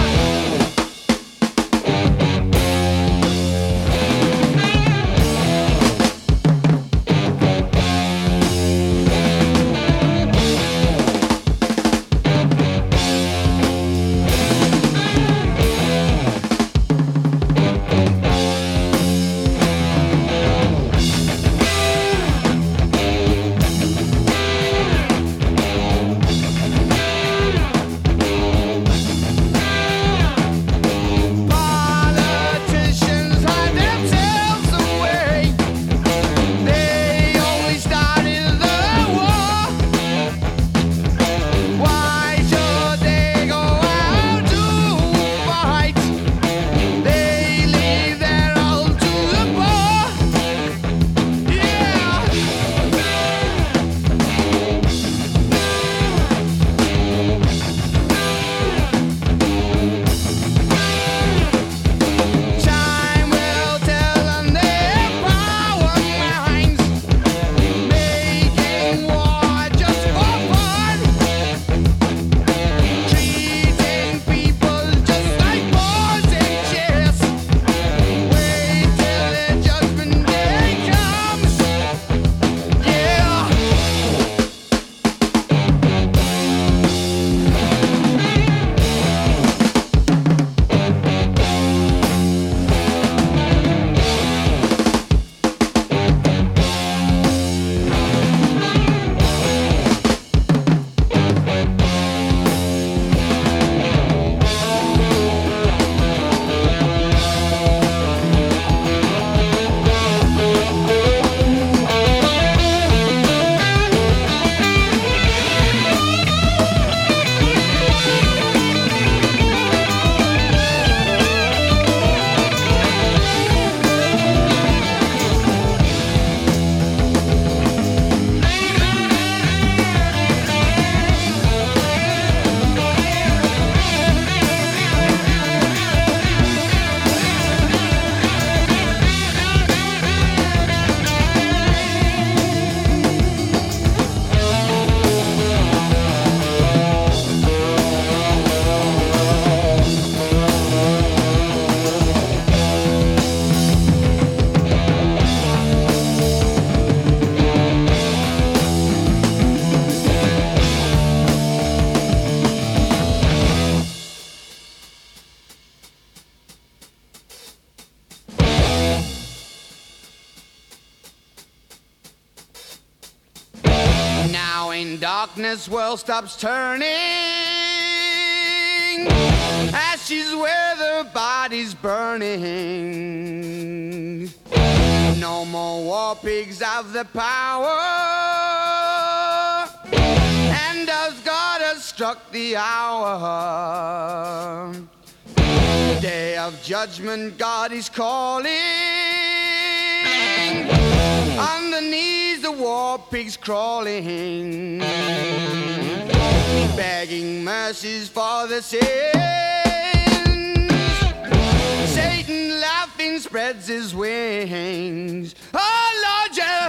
Darkness world stops turning, ashes where the body's burning. No more war pigs have the power, and as God has struck the hour, day of judgment God is calling. On the knees the war pigs crawling, begging mercies for the sins. Satan laughing spreads his wings. Oh Lord, yeah.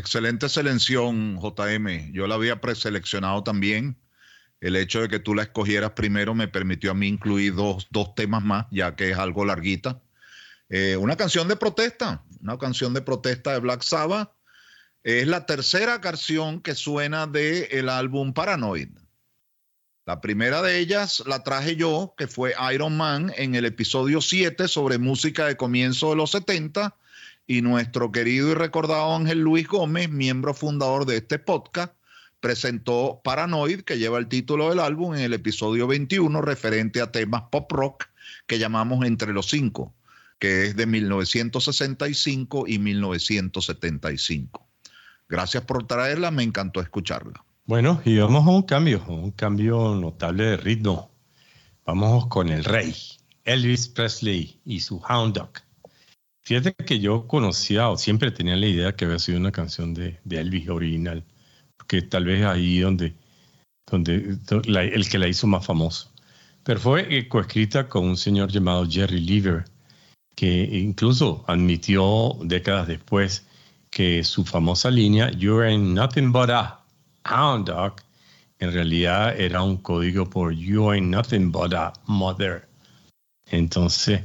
Excelente selección, JM. Yo la había preseleccionado también. El hecho de que tú la escogieras primero me permitió a mí incluir dos temas más, ya que es algo larguita. Una canción de protesta de Black Sabbath. Es la tercera canción que suena del álbum Paranoid. La primera de ellas la traje yo, que fue Iron Man, en el episodio 7 sobre música de comienzo de los 70, y nuestro querido y recordado Ángel Luis Gómez, miembro fundador de este podcast, presentó Paranoid, que lleva el título del álbum, en el episodio 21, referente a temas pop rock que llamamos Entre los Cinco, que es de 1965 y 1975. Gracias por traerla, me encantó escucharla. Bueno, y vamos a un cambio notable de ritmo. Vamos con el rey, Elvis Presley y su Hound Dog. Fíjate que yo conocía o siempre tenía la idea que había sido una canción de Elvis original, porque tal vez ahí donde el que la hizo más famoso. Pero fue coescrita con un señor llamado Jerry Lever, que incluso admitió décadas después que su famosa línea "You ain't nothing but a hound dog" en realidad era un código por "You ain't nothing but a mother". Entonces,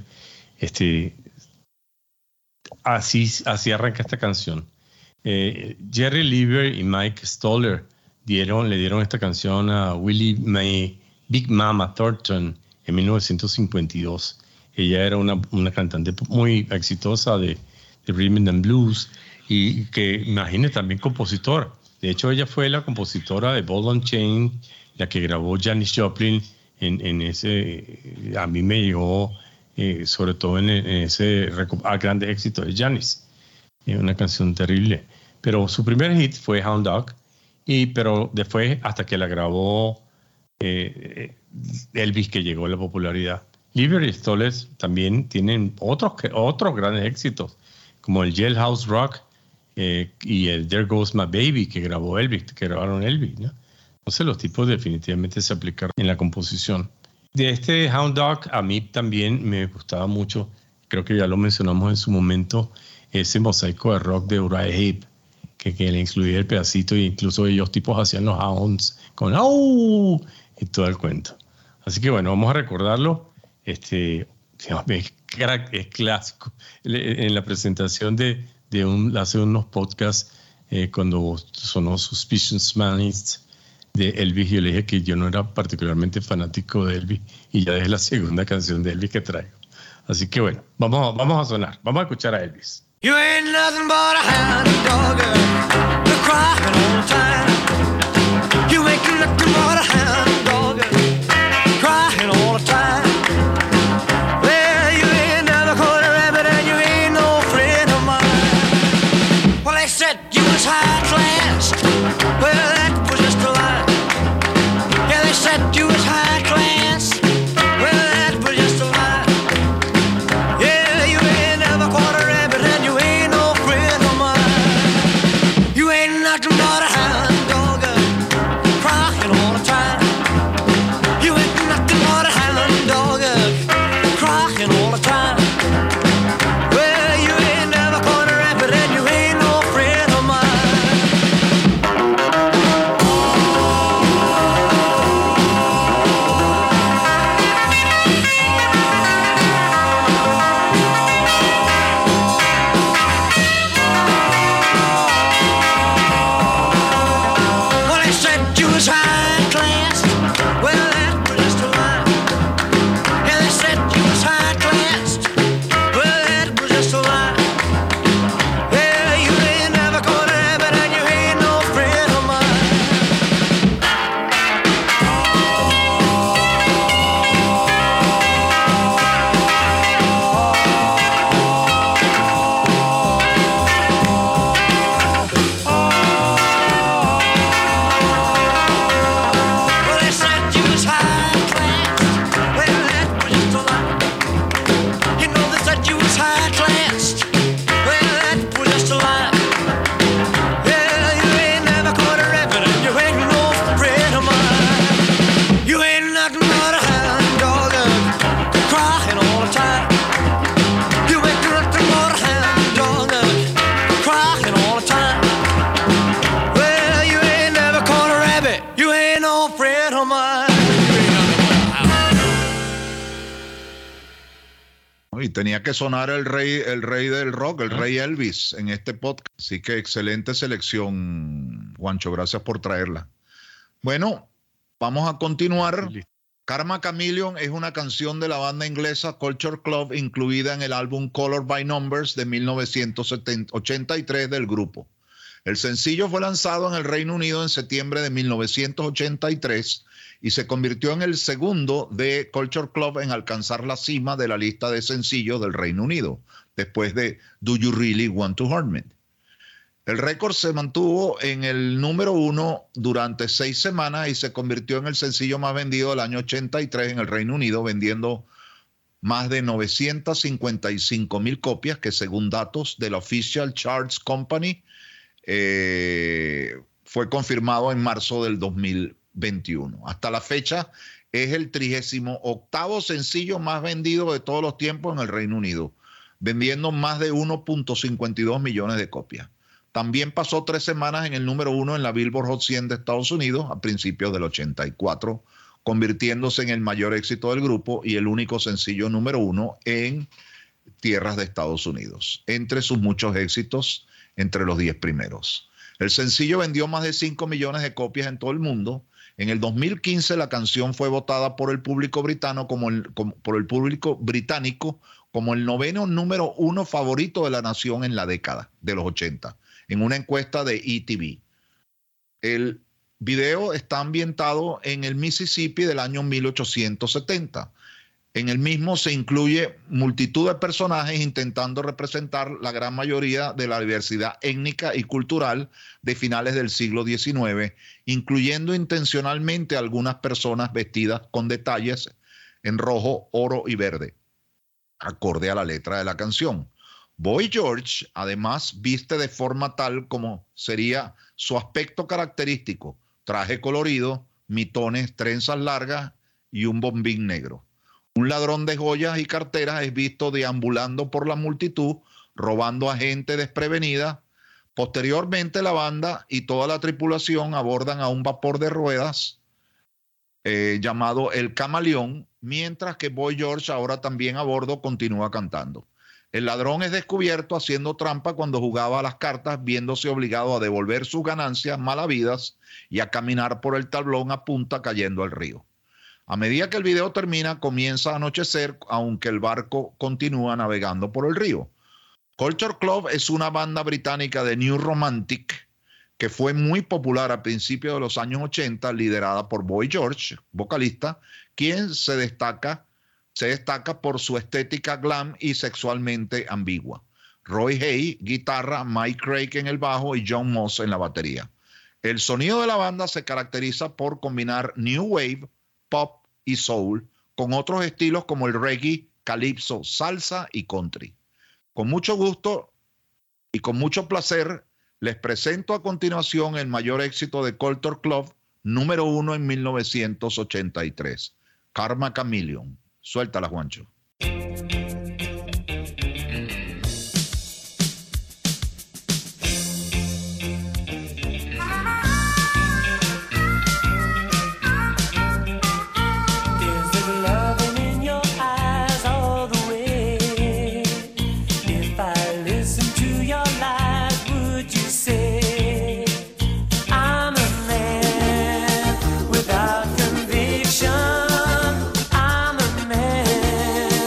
así arranca esta canción. Jerry Lever y Mike Stoller le dieron esta canción a Willie Mae Big Mama Thornton en 1952. Ella era una cantante muy exitosa de rhythm and blues y que, imagínate, también compositora. De hecho, ella fue la compositora de Ball and Chain, la que grabó Janis Joplin en ese. A mí me llegó, sobre todo en ese grande éxito de Janis. Una canción terrible. Pero su primer hit fue Hound Dog, pero después, hasta que la grabó Elvis, que llegó a la popularidad. Lever y Stoller también tienen otros grandes éxitos, como el Jailhouse Rock y el There Goes My Baby, que grabaron Elvis, ¿no? Entonces los tipos definitivamente se aplicaron en la composición. De este Hound Dog a mí también me gustaba mucho, creo que ya lo mencionamos en su momento, ese mosaico de rock de Uriah Heep, que le incluía el pedacito, e incluso ellos tipos hacían los hounds con "au" y todo el cuento. Así que bueno, vamos a recordarlo. Es clásico. En la presentación hace unos podcasts, cuando sonó Suspicious Minds de Elvis, yo le dije que yo no era particularmente fanático de Elvis, y ya es la segunda canción de Elvis que traigo. Así que bueno, vamos a escuchar a Elvis. You ain't nothing but a hound dog, you're crying all the time. You ain't nothing but a hound dog, crying all the time. Well, you ain't never caught a rabbit and you ain't no friend of mine. Well, they said you was high class, well, that was just a lie. Yeah, they said you was high class, well, that was just a lie. Yeah, you ain't never caught a rabbit and you ain't no friend of mine. You ain't nothing but a hound dog, crying all the time. Y tenía que sonar el rey del rock, el rey Elvis, en este podcast. Así que excelente selección, Juancho. Gracias por traerla. Bueno, vamos a continuar. Karma Chameleon es una canción de la banda inglesa Culture Club, incluida en el álbum Color by Numbers de 1983 del grupo. El sencillo fue lanzado en el Reino Unido en septiembre de 1983 y se convirtió en el segundo de Culture Club en alcanzar la cima de la lista de sencillos del Reino Unido, después de Do You Really Want to Hurt Me? El récord se mantuvo en el número 1 durante 6 semanas y se convirtió en el sencillo más vendido del año 83 en el Reino Unido, vendiendo más de 955,000 copias, que según datos de la Official Charts Company fue confirmado en marzo del 2021. Hasta la fecha es el 38º sencillo más vendido de todos los tiempos en el Reino Unido, vendiendo más de 1.52 millones de copias. También pasó 3 semanas en el número 1 en la Billboard Hot 100 de Estados Unidos a principios del 84, convirtiéndose en el mayor éxito del grupo y el único sencillo número 1 en tierras de Estados Unidos, entre sus muchos éxitos entre los 10 primeros. El sencillo vendió más de 5 millones de copias en todo el mundo. En el 2015 la canción fue votada por el público británico como el 9º número 1 favorito de la nación en la década de los 80, en una encuesta de ETV. El video está ambientado en el Mississippi del año 1870. En el mismo se incluye multitud de personajes intentando representar la gran mayoría de la diversidad étnica y cultural de finales del siglo XIX, incluyendo intencionalmente algunas personas vestidas con detalles en rojo, oro y verde, acorde a la letra de la canción. Boy George, además, viste de forma tal como sería su aspecto característico: traje colorido, mitones, trenzas largas y un bombín negro. Un ladrón de joyas y carteras es visto deambulando por la multitud, robando a gente desprevenida. Posteriormente, la banda y toda la tripulación abordan a un vapor de ruedas llamado el Camaleón, mientras que Boy George, ahora también a bordo, continúa cantando. El ladrón es descubierto haciendo trampa cuando jugaba a las cartas, viéndose obligado a devolver sus ganancias mal habidas y a caminar por el tablón a punta cayendo al río. A medida que el video termina, comienza a anochecer, aunque el barco continúa navegando por el río. Culture Club es una banda británica de New Romantic que fue muy popular a principios de los años 80, liderada por Boy George, vocalista, quien se destaca por su estética glam y sexualmente ambigua. Roy Hay, guitarra, Mike Craig en el bajo y John Moss en la batería. El sonido de la banda se caracteriza por combinar new wave, pop y soul con otros estilos como el reggae, calipso, salsa y country. Con mucho gusto y con mucho placer les presento a continuación el mayor éxito de Culture Club, número 1 en 1983, Karma Chameleon. Suéltala, Juancho. Without conviction, I'm a man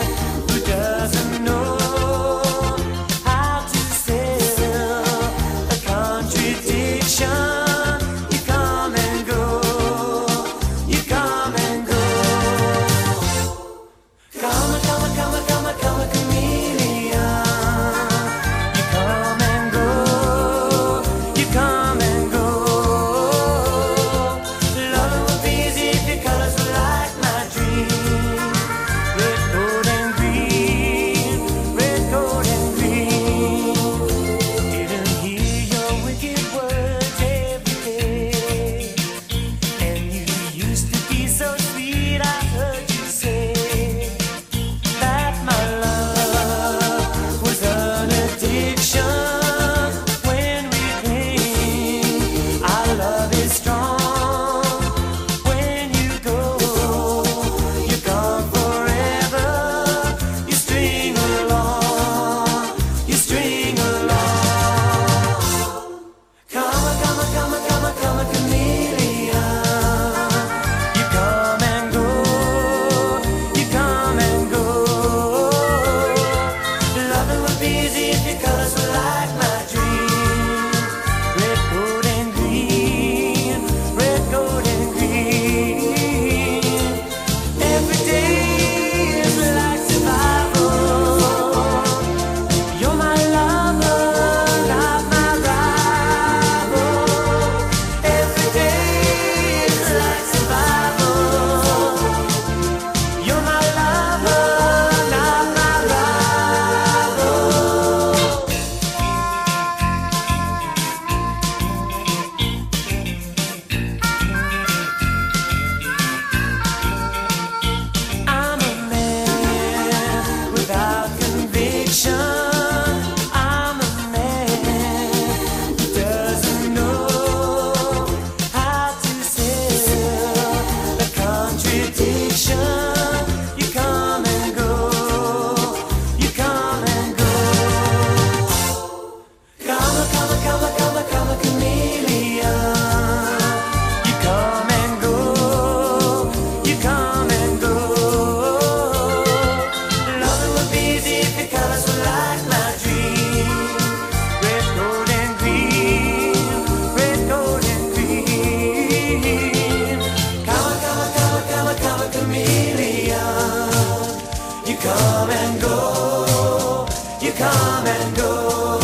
busy if your colors were like my dream. Red, gold, and green. Red, gold, and green. Come, come, come, come, come, chameleon. You come and go. You come and go.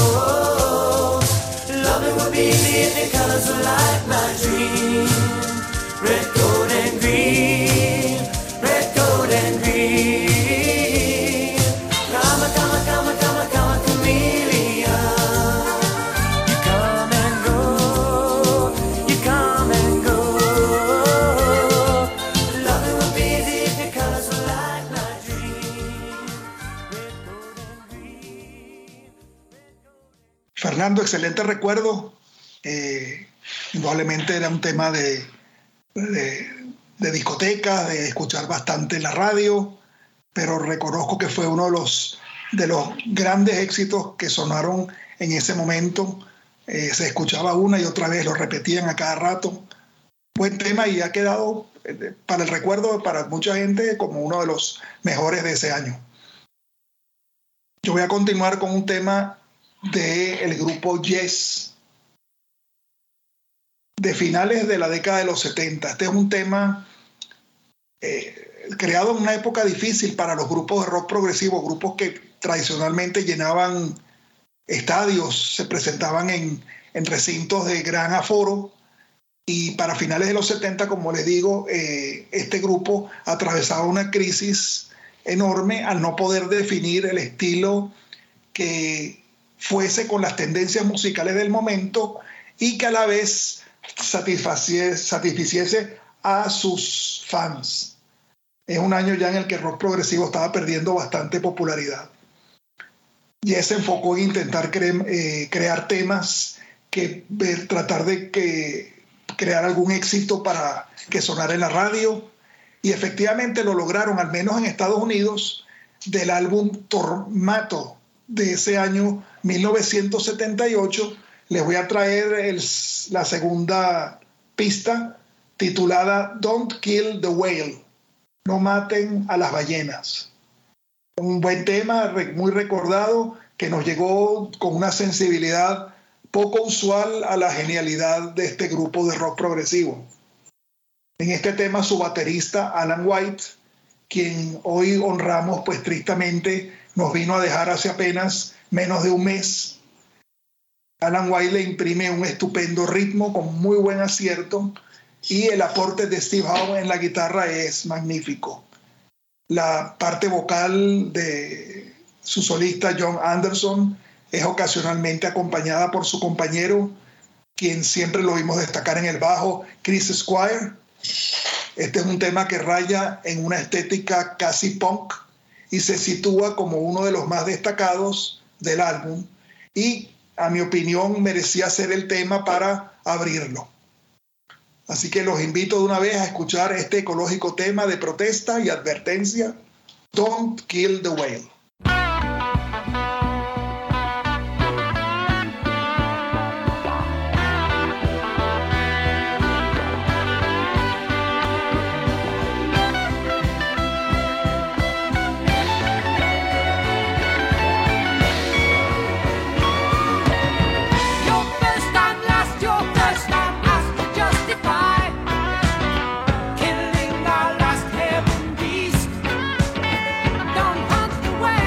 Loving would be easy if your colors were like my dream. Red, gold, and green. Red, gold, and green. Come, come, come, come, come, chameleon. You come and go. You come and go. Loving would be easy if your colors were like my dream. Red, gold, and green. Fernando, excelente recuerdo. Indudablemente era un tema de discoteca, de escuchar bastante en la radio, pero reconozco que fue uno de los grandes éxitos que sonaron en ese momento. Se escuchaba una y otra vez, lo repetían a cada rato. Buen tema y ha quedado para el recuerdo para mucha gente como uno de los mejores de ese año. Yo voy a continuar con un tema del grupo Yes, de finales de la década de los 70. Este es un tema creado en una época difícil para los grupos de rock progresivo, grupos que tradicionalmente llenaban estadios, se presentaban en recintos de gran aforo, y para finales de los 70, como les digo, este grupo atravesaba una crisis enorme al no poder definir el estilo que fuese con las tendencias musicales del momento y que a la vez satisficiese a sus fans. Es un año ya en el que el rock progresivo estaba perdiendo bastante popularidad. Yes se enfocó en intentar crear temas tratar de crear algún éxito para que sonara en la radio, y efectivamente lo lograron, al menos en Estados Unidos. Del álbum Tormato de ese año 1978 les voy a traer la segunda pista, titulada Don't Kill the Whale, no maten a las ballenas. Un buen tema, muy recordado, que nos llegó con una sensibilidad poco usual a la genialidad de este grupo de rock progresivo. En este tema, su baterista Alan White, quien hoy honramos, pues tristemente nos vino a dejar hace apenas menos de un mes. Alan White le imprime un estupendo ritmo con muy buen acierto, y el aporte de Steve Howe en la guitarra es magnífico. La parte vocal de su solista John Anderson es ocasionalmente acompañada por su compañero, quien siempre lo vimos destacar en el bajo, Chris Squire. Este es un tema que raya en una estética casi punk y se sitúa como uno de los más destacados del álbum, y a mi opinión merecía ser el tema para abrirlo. Así que los invito de una vez a escuchar este ecológico tema de protesta y advertencia, Don't Kill the Whale. Killing our last heaven beast. Don't hunt the whale.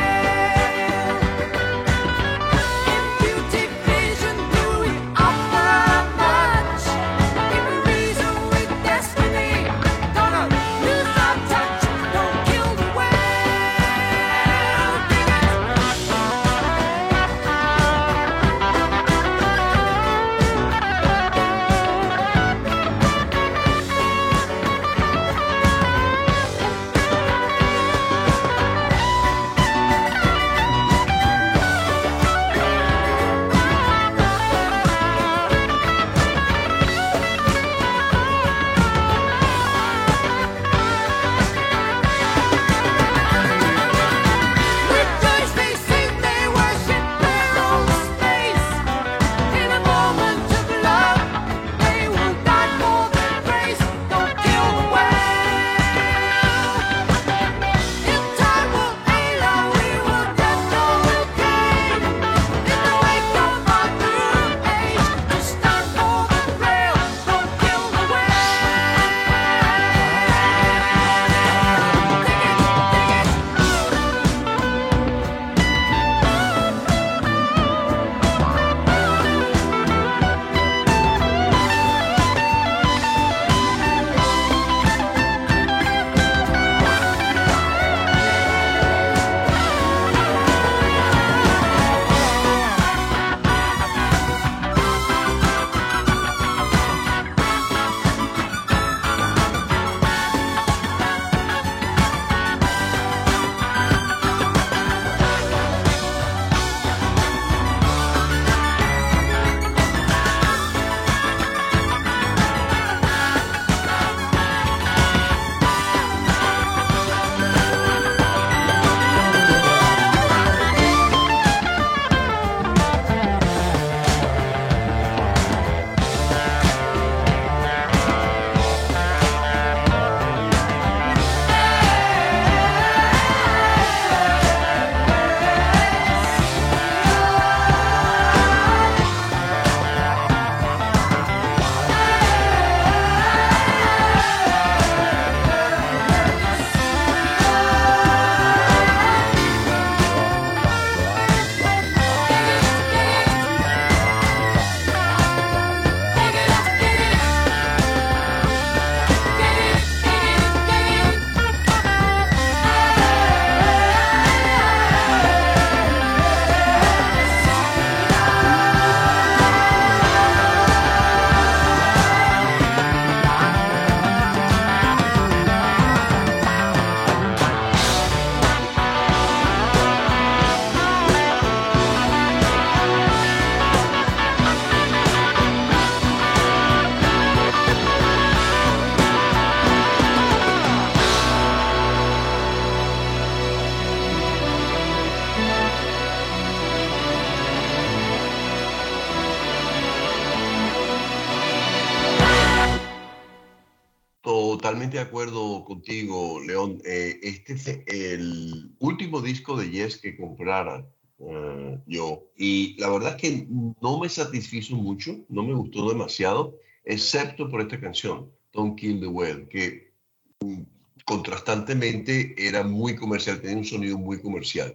totalmente de acuerdo contigo, León. Este fue el último disco de Yes que comprara yo. Y la verdad es que no me satisfizo mucho, no me gustó demasiado, excepto por esta canción, Don't Kill the Well, que contrastantemente era muy comercial, tenía un sonido muy comercial.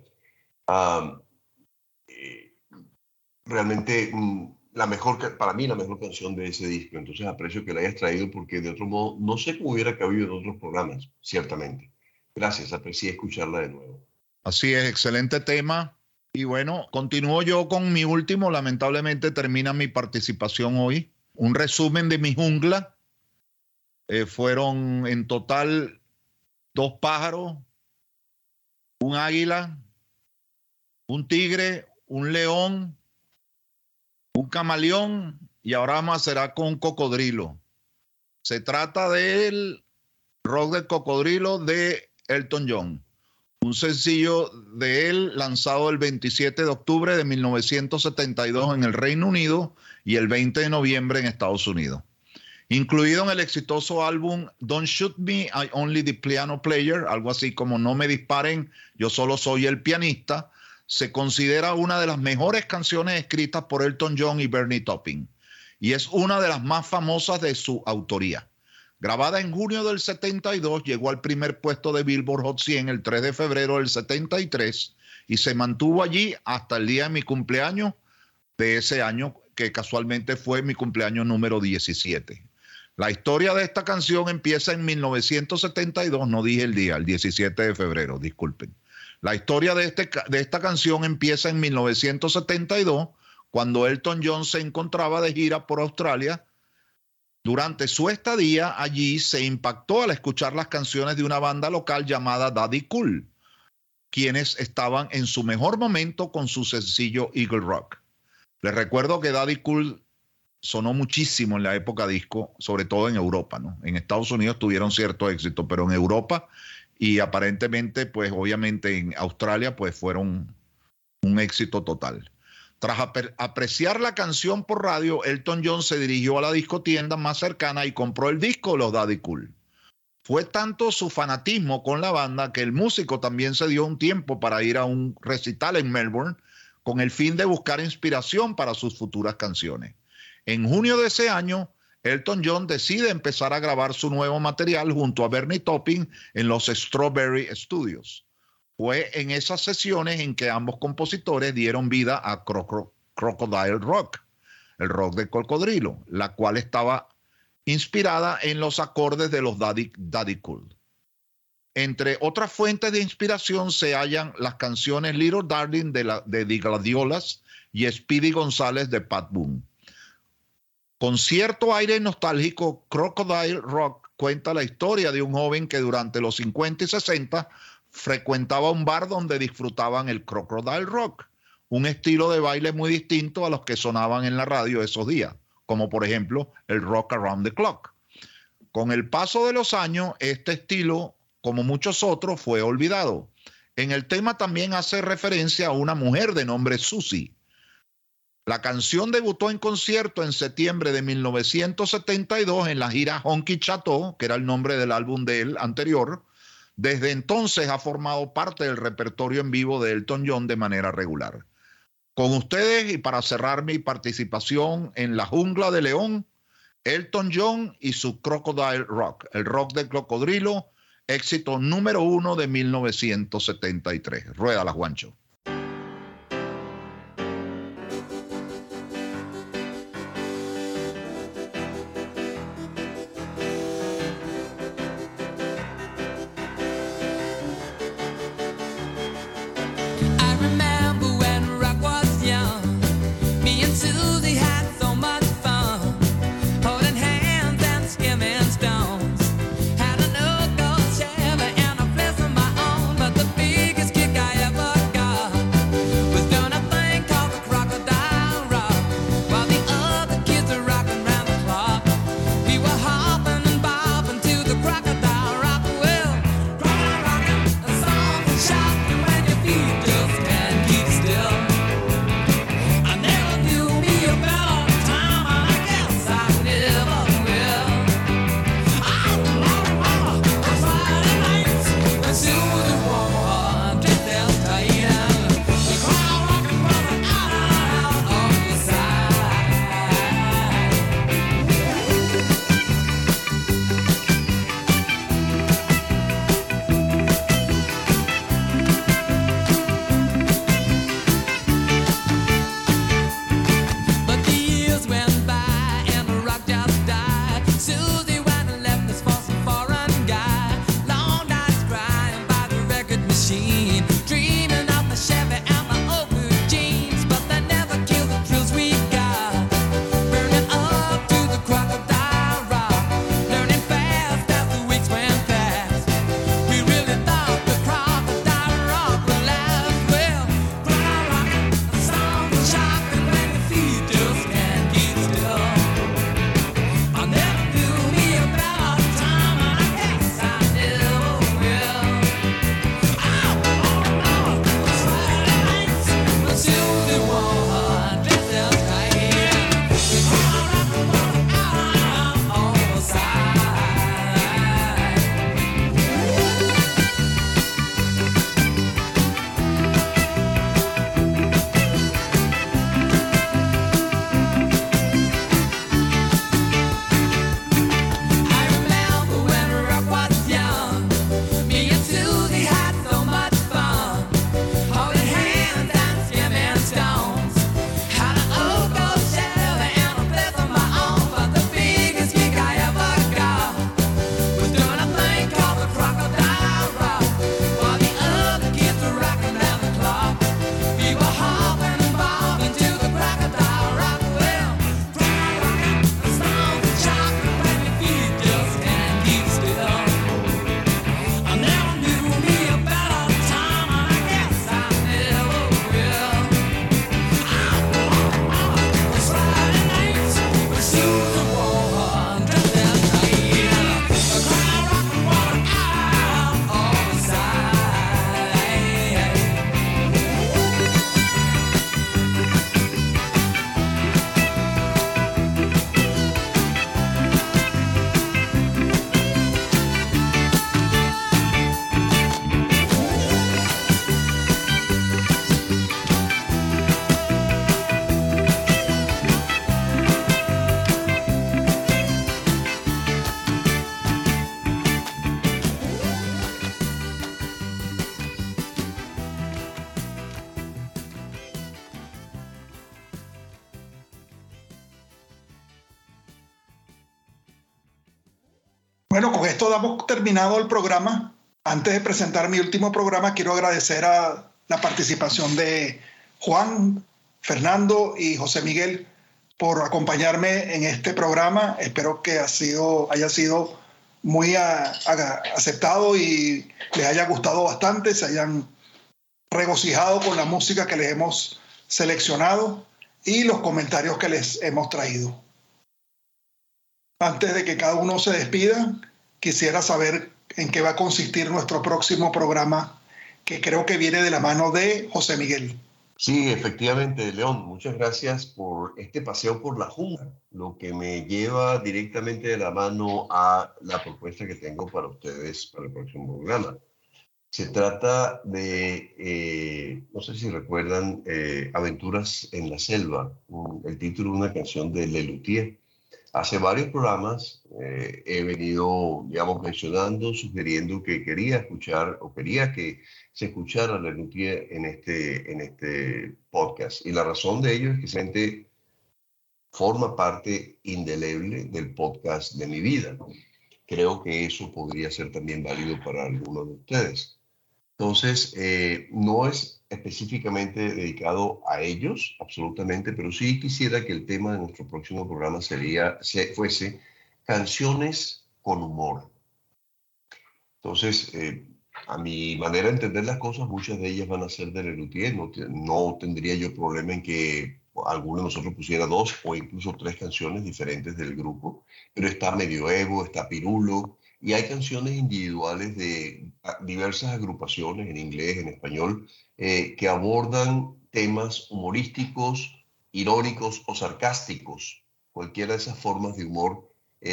Realmente para mí la mejor canción de ese disco, entonces aprecio que la hayas traído porque de otro modo no sé cómo hubiera cabido en otros programas, ciertamente. Gracias, aprecié escucharla de nuevo. Así es, excelente tema. Y bueno, continúo yo con mi último, lamentablemente termina mi participación hoy. Un resumen de mi jungla. Fueron en total 2 pájaros, un águila, un tigre, un león, un camaleón y ahora más será con un cocodrilo. Se trata del rock del cocodrilo de Elton John, un sencillo de él lanzado el 27 de octubre de 1972 en el Reino Unido y el 20 de noviembre en Estados Unidos. Incluido en el exitoso álbum Don't Shoot Me, I Only the Piano Player, algo así como No me disparen, yo solo soy el pianista, se considera una de las mejores canciones escritas por Elton John y Bernie Taupin y es una de las más famosas de su autoría. Grabada en junio del 72, llegó al primer puesto de Billboard Hot 100 el 3 de febrero del 73 y se mantuvo allí hasta el día de mi cumpleaños de ese año, que casualmente fue mi cumpleaños número 17. La historia de esta canción empieza en 1972, no dije el día, el 17 de febrero, disculpen. La historia de esta canción empieza en 1972, cuando Elton John se encontraba de gira por Australia. Durante su estadía allí se impactó al escuchar las canciones de una banda local llamada Daddy Cool, quienes estaban en su mejor momento con su sencillo Eagle Rock. Les recuerdo que Daddy Cool sonó muchísimo en la época disco, sobre todo en Europa, ¿no? En Estados Unidos tuvieron cierto éxito, pero en Europa y aparentemente, pues obviamente en Australia, pues fueron un éxito total. Tras apreciar la canción por radio, Elton John se dirigió a la discotienda más cercana y compró el disco de los Daddy Cool. Fue tanto su fanatismo con la banda que el músico también se dio un tiempo para ir a un recital en Melbourne con el fin de buscar inspiración para sus futuras canciones. En junio de ese año, Elton John decide empezar a grabar su nuevo material junto a Bernie Taupin en los Strawberry Studios. Fue en esas sesiones en que ambos compositores dieron vida a Crocodile Rock, el rock de cocodrilo, la cual estaba inspirada en los acordes de los Daddy Cool. Entre otras fuentes de inspiración se hallan las canciones Little Darling de The Gladiolas y Speedy González de Pat Boone. Con cierto aire nostálgico, Crocodile Rock cuenta la historia de un joven que durante los 50 y 60 frecuentaba un bar donde disfrutaban el Crocodile Rock, un estilo de baile muy distinto a los que sonaban en la radio esos días, como por ejemplo el Rock Around the Clock. Con el paso de los años, este estilo, como muchos otros, fue olvidado. En el tema también hace referencia a una mujer de nombre Susie. La canción debutó en concierto en septiembre de 1972 en la gira Honky Chateau, que era el nombre del álbum de él anterior. Desde entonces ha formado parte del repertorio en vivo de Elton John de manera regular. Con ustedes y para cerrar mi participación en La Jungla de León, Elton John y su Crocodile Rock, el rock del cocodrilo, éxito número 1 de 1973. Ruédala, Juancho. I remember when rock was young. Me and Susie had so much fun, holding hands and skimming stones. Had a no-go Chevy and a place of my own, but the biggest kick I ever got was doing a thing called the Crocodile Rock, while the other kids were rocking round the clock. We were hopping and bobbing to the Crocodile Rock. Well, crocodile rocking, a song for shocking when your feet just can't keep Bueno, con esto damos terminado el programa. Antes de presentar mi último programa, quiero agradecer a la participación de Juan, Fernando y José Miguel por acompañarme en este programa. Espero que haya sido muy aceptado y les haya gustado bastante, se hayan regocijado con la música que les hemos seleccionado y los comentarios que les hemos traído. Antes de que cada uno se despida, quisiera saber en qué va a consistir nuestro próximo programa, que creo que viene de la mano de José Miguel. Sí, efectivamente, León, muchas gracias por este paseo por la jungla, lo que me lleva directamente de la mano a la propuesta que tengo para ustedes para el próximo programa. Se trata de, no sé si recuerdan, Aventuras en la Selva, el título de una canción de Lelutier. Hace varios programas he venido, digamos, mencionando, sugiriendo que quería escuchar o quería que se escuchara Lelutier en este podcast. Y la razón de ello es que simplemente forma parte indeleble del podcast de mi vida. Creo que eso podría ser también válido para algunos de ustedes. Entonces, no es específicamente dedicado a ellos, absolutamente, pero sí quisiera que el tema de nuestro próximo programa fuese canciones con humor. Entonces, a mi manera de entender las cosas, muchas de ellas van a ser de Lelutier. No tendría yo problema en que alguno de nosotros pusiera 2 o incluso 3 canciones diferentes del grupo, pero está Medioevo, está Pirulo, y hay canciones individuales de diversas agrupaciones en inglés, en español, que abordan temas humorísticos, irónicos o sarcásticos. Cualquiera de esas formas de humor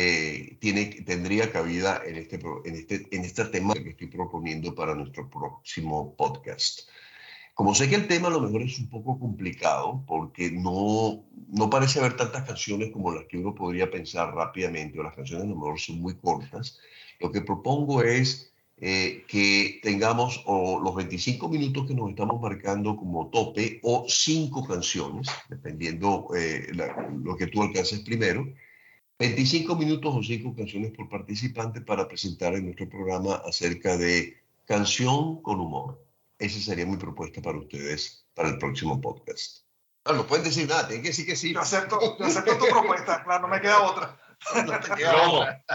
tendría cabida en esta tema que estoy proponiendo para nuestro próximo podcast. Como sé que el tema a lo mejor es un poco complicado porque no parece haber tantas canciones como las que uno podría pensar rápidamente, o las canciones a lo mejor son muy cortas, lo que propongo es que tengamos los 25 minutos que nos estamos marcando como tope o 5 canciones, dependiendo lo que tú alcances primero, 25 minutos o 5 canciones por participante para presentar en nuestro programa acerca de canción con humor. Esa sería mi propuesta para ustedes para el próximo podcast. No pueden decir nada, tienen que decir que sí. Yo acepto tu propuesta, claro, no me queda otra. No te queda otra.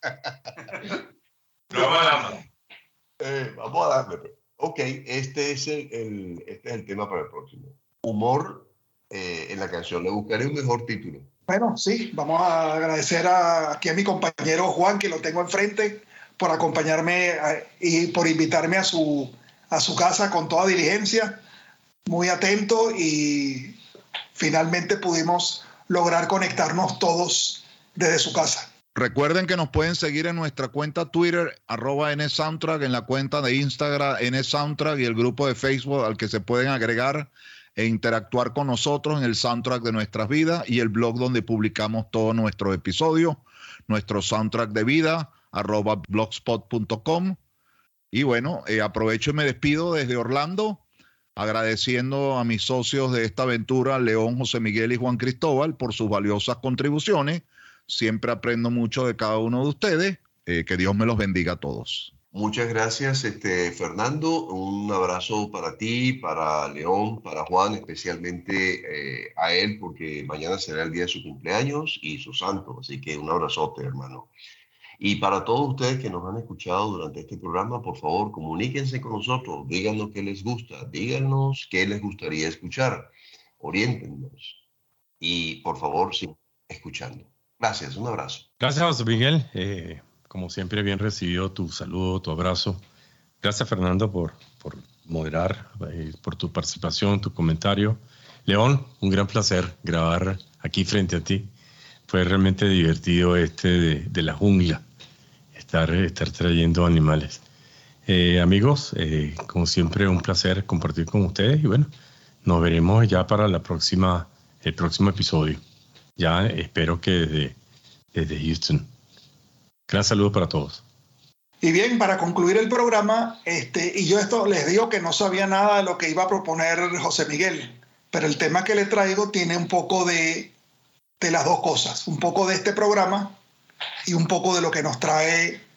Vamos a darle. Ok, este es el tema para el próximo. Humor en la canción. Le buscaré un mejor título. Bueno, sí, vamos a agradecer aquí a mi compañero Juan, que lo tengo enfrente, por acompañarme y por invitarme a su casa con toda diligencia, muy atento, y finalmente pudimos lograr conectarnos todos desde su casa. Recuerden que nos pueden seguir en nuestra cuenta Twitter, @NSoundtrack, en la cuenta de Instagram, NSoundtrack, y el grupo de Facebook al que se pueden agregar e interactuar con nosotros en el soundtrack de nuestras vidas, y el blog donde publicamos todos nuestros episodios, nuestro soundtrack de vida, @blogspot.com. Y bueno, aprovecho y me despido desde Orlando, agradeciendo a mis socios de esta aventura, León, José Miguel y Juan Cristóbal, por sus valiosas contribuciones. Siempre aprendo mucho de cada uno de ustedes. Que Dios me los bendiga a todos. Muchas gracias, Fernando. Un abrazo para ti, para León, para Juan, especialmente a él, porque mañana será el día de su cumpleaños y su santo. Así que un abrazote, hermano. Y para todos ustedes que nos han escuchado durante este programa, por favor, comuníquense con nosotros. Díganos qué les gusta. Díganos qué les gustaría escuchar. Oriéntenos. Y, por favor, sigan escuchando. Gracias, un abrazo. Gracias, José Miguel. Como siempre, bien recibido tu saludo, tu abrazo. Gracias, Fernando, por moderar, por tu participación, tu comentario. León, un gran placer grabar aquí frente a ti. Fue realmente divertido de la jungla, estar trayendo animales. Amigos, como siempre, un placer compartir con ustedes. Y bueno, nos veremos ya para el próximo episodio. Ya espero que desde Houston. Gran saludo para todos. Y bien, para concluir el programa, y yo les digo que no sabía nada de lo que iba a proponer José Miguel, pero el tema que le traigo tiene un poco de las dos cosas, un poco de este programa y un poco de lo que nos trae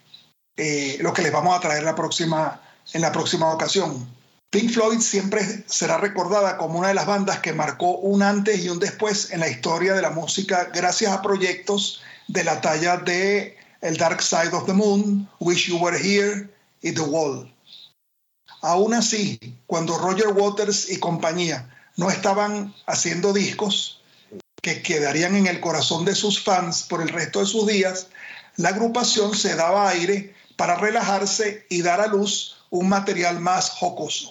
lo que les vamos a traer en la próxima ocasión. Pink Floyd siempre será recordada como una de las bandas que marcó un antes y un después en la historia de la música gracias a proyectos de la talla de El Dark Side of the Moon, Wish You Were Here y The Wall. Aún así, cuando Roger Waters y compañía no estaban haciendo discos que quedarían en el corazón de sus fans por el resto de sus días, la agrupación se daba aire para relajarse y dar a luz un material más jocoso.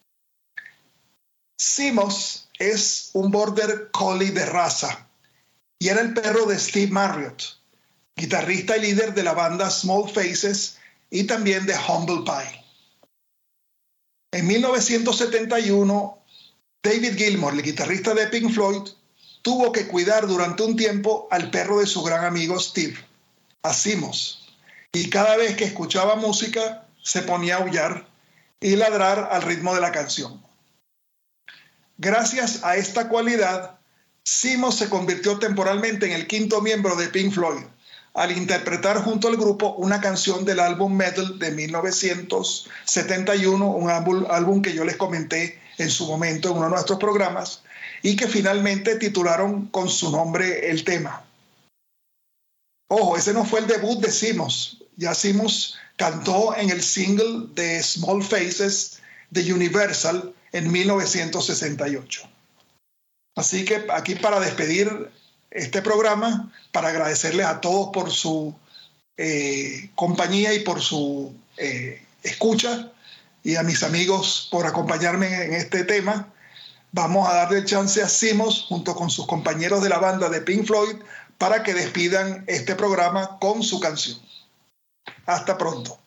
Simos es un border collie de raza y era el perro de Steve Marriott, guitarrista y líder de la banda Small Faces y también de Humble Pie. En 1971, David Gilmour, el guitarrista de Pink Floyd, tuvo que cuidar durante un tiempo al perro de su gran amigo Steve, a Simos, y cada vez que escuchaba música se ponía a aullar y ladrar al ritmo de la canción. Gracias a esta cualidad, Simos se convirtió temporalmente en el quinto miembro de Pink Floyd, al interpretar junto al grupo una canción del álbum Metal de 1971, un álbum que yo les comenté en su momento en uno de nuestros programas, y que finalmente titularon con su nombre el tema. Ojo, ese no fue el debut de Simos. Ya Simos cantó en el single de Small Faces de Universal en 1968. Así que aquí, para despedir este programa, para agradecerles a todos por su compañía y por su escucha, y a mis amigos por acompañarme en este tema, vamos a darle chance a Simos junto con sus compañeros de la banda de Pink Floyd para que despidan este programa con su canción. Hasta pronto.